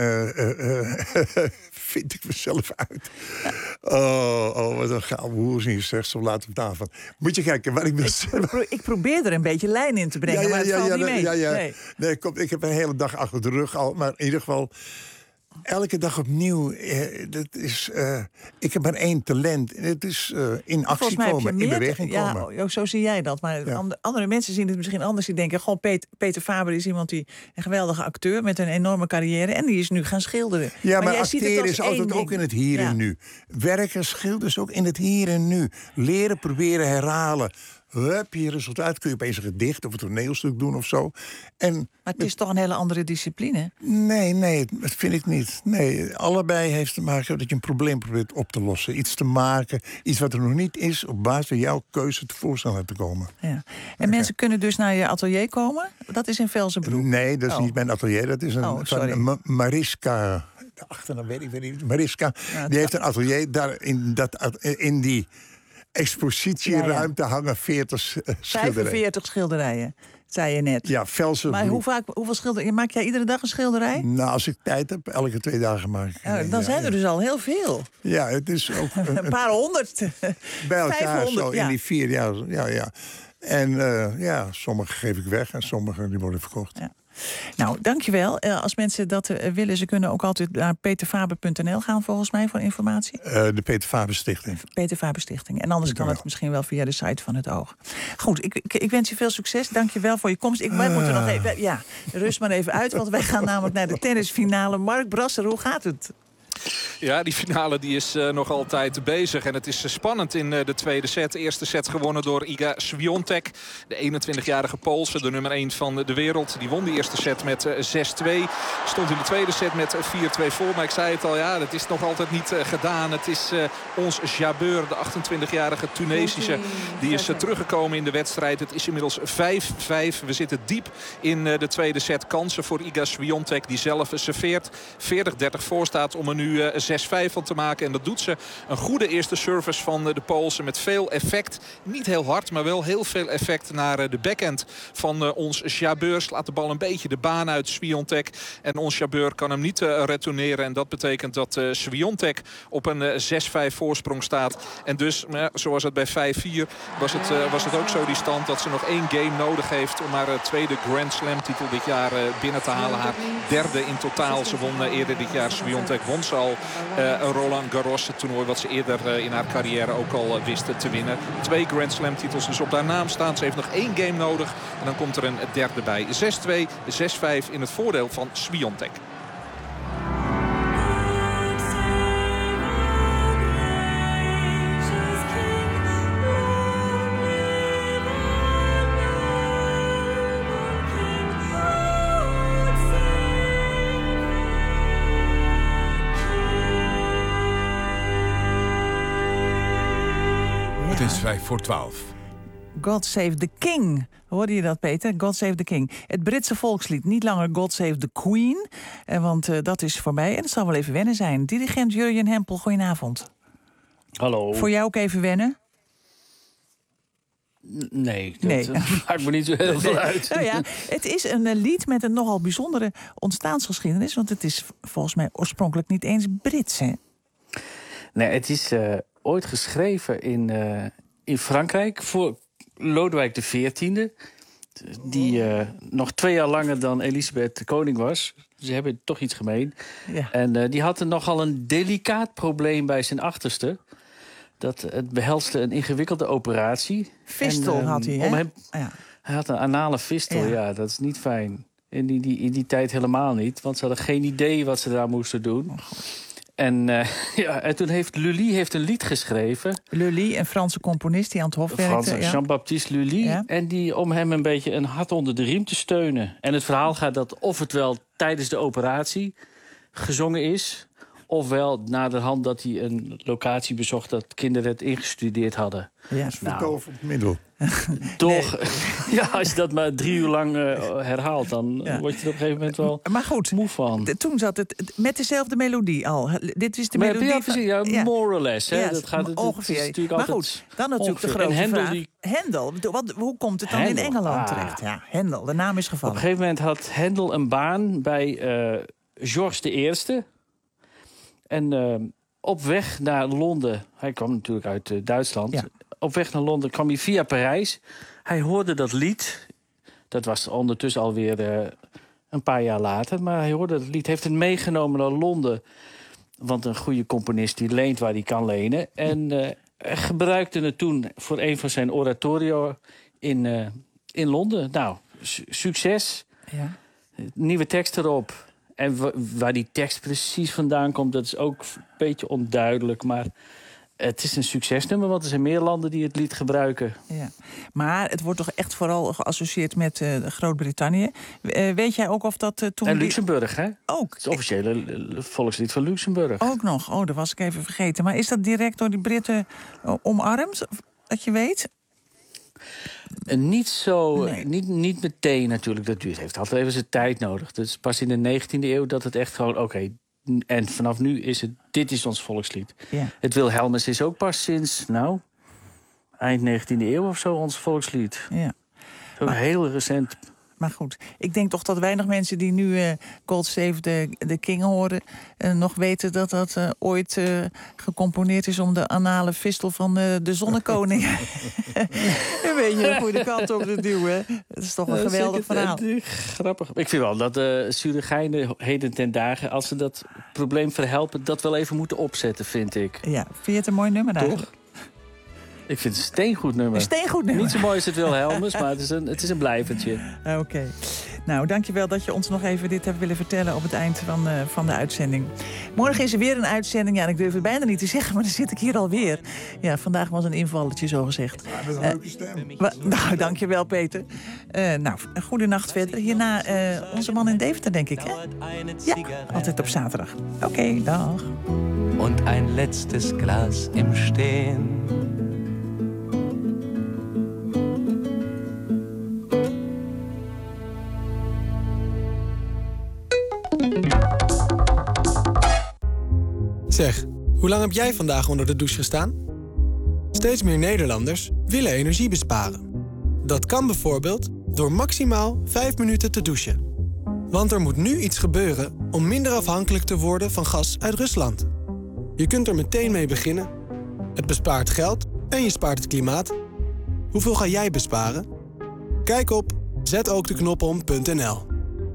vind ik mezelf uit. Oh, wat een gouden hoerzien, zegt zo laat op tafel. Moet je kijken wat ik wil zeggen. Ik probeer er een beetje lijn in te brengen, maar het valt niet mee. Nee, kom, ik heb een hele dag achter de rug al, maar in ieder geval... Elke dag opnieuw. Dat is, ik heb maar 1 talent. Het is in actie komen, in beweging komen. Ja, zo zie jij dat. Maar andere mensen zien het misschien anders. Die denken, goh, Peter Faber is iemand die een geweldige acteur... met een enorme carrière en die is nu gaan schilderen. Ja, maar acteren is altijd ook in het hier en nu. Werken, schilderen is ook in het hier en nu. Leren, proberen, herhalen. Hup, je resultaat kun je opeens een gedicht of een toneelstuk doen of zo. Maar het is toch een hele andere discipline? Nee, dat vind ik niet. Nee, allebei heeft te maken dat je een probleem probeert op te lossen. Iets te maken, iets wat er nog niet is... op basis van jouw keuze tevoorschijn te komen. Ja. En mensen kunnen dus naar je atelier komen? Dat is in Velsenbroek? Nee, dat is niet mijn atelier. Dat is van Mariska... De achternaam weet ik niet. Mariska, die heeft een atelier daar in die... expositieruimte hangen 40 schilderijen. 45 schilderijen, zei je net. Ja, Velsenbroek. Maar hoeveel schilderijen? Maak jij iedere dag een schilderij? Nou, als ik tijd heb, elke 2 dagen maak ik. Dan zijn er dus al heel veel. Ja, het is ook... een paar honderd. Bij elkaar 500, zo in die 4 jaar. Ja. En sommige geef ik weg en sommige die worden verkocht. Ja. Nou, dankjewel. Als mensen dat willen, ze kunnen ook altijd naar peterfaber.nl gaan, volgens mij, voor informatie. De Peter Faber Stichting. Peter Faber Stichting. En anders kan het misschien wel via de site van het Oog. Goed, ik wens je veel succes. Dankjewel voor je komst. Wij moeten nog even... Ja, rust maar even uit, want wij gaan namelijk naar de tennisfinale. Mark Brasser, hoe gaat het? Ja, die finale die is nog altijd bezig. En het is spannend in de tweede set. De eerste set gewonnen door Iga Swiatek. De 21-jarige Poolse, de nummer 1 van de wereld. Die won de eerste set met 6-2. Stond in de tweede set met 4-2 voor. Maar ik zei het al, ja, dat is nog altijd niet gedaan. Het is ons Jabeur, de 28-jarige Tunesische. Die is teruggekomen in de wedstrijd. Het is inmiddels 5-5. We zitten diep in de tweede set. Kansen voor Iga Swiatek, die zelf serveert. 40-30 voor staat om er nu 6-5 van te maken. En dat doet ze. Een goede eerste service van de Poolse met veel effect. Niet heel hard, maar wel heel veel effect naar de backhand van ons Jabeur. Slaat de bal een beetje de baan uit, Swiatek. En ons Jabeur kan hem niet retourneren. En dat betekent dat Swiatek op een 6-5 voorsprong staat. En dus, zoals het bij 5-4 was het ook zo die stand dat ze nog 1 game nodig heeft om haar tweede Grand Slam titel dit jaar binnen te halen. Haar derde in totaal. Ze won eerder dit jaar. Swiatek won ze al Roland Garros, het toernooi wat ze eerder in haar carrière ook al wist te winnen. 2 Grand Slam titels dus op haar naam staan. Ze heeft nog 1 game nodig en dan komt er een derde bij. 6-2, 6-5 in het voordeel van Swiatek. is 11:55. God Save the King. Hoorde je dat, Peter? God Save the King. Het Britse volkslied. Niet langer God Save the Queen. Want dat is voorbij en het zal wel even wennen zijn. Dirigent Jurjen Hempel, goedenavond. Hallo. Voor jou ook even wennen? Nee, dat maakt me niet zo heel veel uit. Nou ja, het is een lied met een nogal bijzondere ontstaansgeschiedenis. Want het is volgens mij oorspronkelijk niet eens Brits, hè? Nee, het is ooit geschreven in Frankrijk voor Lodewijk XIV. Die nog 2 jaar langer dan Elisabeth de koning was. Ze hebben toch iets gemeen. Ja. En die had nogal een delicaat probleem bij zijn achterste. Het behelste een ingewikkelde operatie. Fistel had hij, hè? Hij had een anale fistel, ja, dat is niet fijn. In die tijd helemaal niet, want ze hadden geen idee wat ze daar moesten doen. En toen heeft Lully een lied geschreven. Lully, een Franse componist die aan het hof werkte. Jean-Baptiste Lully. Ja. En die om hem een beetje een hart onder de riem te steunen. En het verhaal gaat dat of het wel tijdens de operatie gezongen is, ofwel naderhand dat hij een locatie bezocht dat kinderen het ingestudeerd hadden. Ja, dat is vertoverd middel. Toch, ja, als je dat maar 3 uur lang herhaalt, dan word je er op een gegeven moment wel moe van. Toen zat het met dezelfde melodie al. Dit is de melodie van... more or less. Hè? Dat gaat ongeveer. Het is maar goed, dan natuurlijk de grote vraag. Hendel, hoe komt het dan in Engeland terecht? Ja, Hendel, de naam is gevallen. Op een gegeven moment had Hendel een baan bij George I. En op weg naar Londen, hij kwam natuurlijk uit Duitsland. Ja. Op weg naar Londen kwam hij via Parijs. Hij hoorde dat lied. Dat was ondertussen alweer een paar jaar later. Maar hij hoorde dat lied, heeft het meegenomen naar Londen. Want een goede componist die leent waar hij kan lenen. En gebruikte het toen voor een van zijn oratorio in Londen. Nou, succes. Ja. Nieuwe tekst erop. En waar die tekst precies vandaan komt, dat is ook een beetje onduidelijk. Maar het is een succesnummer, want er zijn meer landen die het lied gebruiken. Ja. Maar het wordt toch echt vooral geassocieerd met Groot-Brittannië. Weet jij ook of dat toen... En Luxemburg, hè? Ook. Het officiële volkslied van Luxemburg. Ook nog. Oh, dat was ik even vergeten. Maar is dat direct door die Britten omarmd, dat je weet? Niet zo, niet meteen natuurlijk. Dat heeft altijd even zijn tijd nodig. Het is pas in de 19e eeuw dat het echt gewoon... Oké, en vanaf nu is het... Dit is ons volkslied. Ja. Het Wilhelmus is ook pas sinds, eind 19e eeuw of zo ons volkslied. Ja. Zo heel recent. Maar goed, ik denk toch dat weinig mensen die nu God Save the King horen... nog weten dat dat ooit gecomponeerd is om de anale fistel van de zonnekoning... een beetje de goede kant op te duwen. Dat is toch een geweldig verhaal. Grappig. Ik vind wel dat Surigijnen heden ten dagen, als ze dat probleem verhelpen, dat wel even moeten opzetten, vind ik. Ja, vind je het een mooi nummer eigenlijk? Ik vind het een steengoed nummer. Een steengoed nummer. Niet zo mooi als het Wilhelmus, maar het is een blijvertje. Oké. Nou, dankjewel dat je ons nog even dit hebt willen vertellen op het eind van de uitzending. Morgen is er weer een uitzending. Ja, ik durf het bijna niet te zeggen, maar dan zit ik hier alweer. Ja, vandaag was een invalletje, zo gezegd. Ja, met een leuke stem. Nou, dankjewel, Peter. Goede nacht verder. Hierna onze man in Deventer, denk ik, hè? Ja, altijd op zaterdag. Oké, dag. Und ein letztes Glas im Stehen. Zeg, hoe lang heb jij vandaag onder de douche gestaan? Steeds meer Nederlanders willen energie besparen. Dat kan bijvoorbeeld door maximaal 5 minuten te douchen. Want er moet nu iets gebeuren om minder afhankelijk te worden van gas uit Rusland. Je kunt er meteen mee beginnen. Het bespaart geld en je spaart het klimaat. Hoeveel ga jij besparen? Kijk op zetookdeknopom.nl.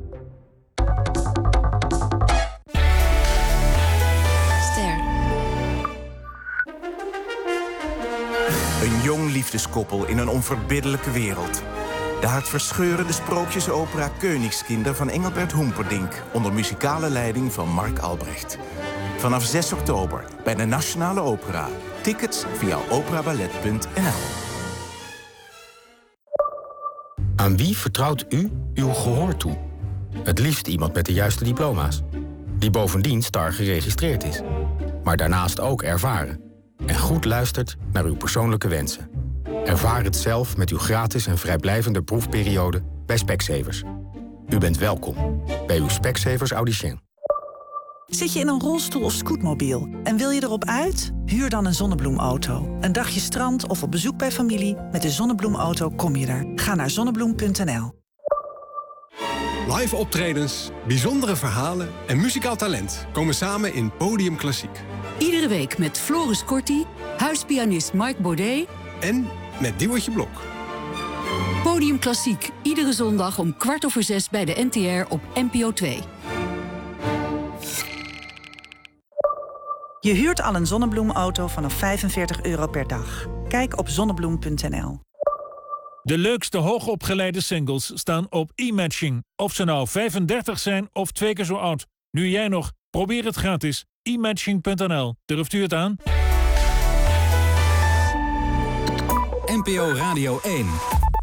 Een jong liefdeskoppel in een onverbiddelijke wereld. De hartverscheurende sprookjesopera Königskinder van Engelbert Humperdinck... onder muzikale leiding van Mark Albrecht. Vanaf 6 oktober bij de Nationale Opera. Tickets via operaballet.nl. Aan wie vertrouwt u uw gehoor toe? Het liefst iemand met de juiste diploma's. Die bovendien STAR geregistreerd is. Maar daarnaast ook ervaren. en goed luistert naar uw persoonlijke wensen. Ervaar het zelf met uw gratis en vrijblijvende proefperiode bij Specsavers. U bent welkom bij uw Specsavers Audicien. Zit je in een rolstoel of scootmobiel en wil je erop uit? Huur dan een zonnebloemauto. Een dagje strand of op bezoek bij familie. Met de zonnebloemauto kom je er. Ga naar zonnebloem.nl. Live optredens, bijzondere verhalen en muzikaal talent komen samen in Podium Klassiek. Iedere week met Floris Corti, huispianist Mike Baudet en met Diewertje Blok. Podium Klassiek, iedere zondag om 6:15 bij de NTR op NPO 2. Je huurt al een zonnebloemauto vanaf €45 per dag. Kijk op zonnebloem.nl. De leukste hoogopgeleide singles staan op e-matching. Of ze nou 35 zijn of 2 keer zo oud. Nu jij nog. Probeer het gratis. e-matching.nl. Durft u het aan? NPO Radio 1.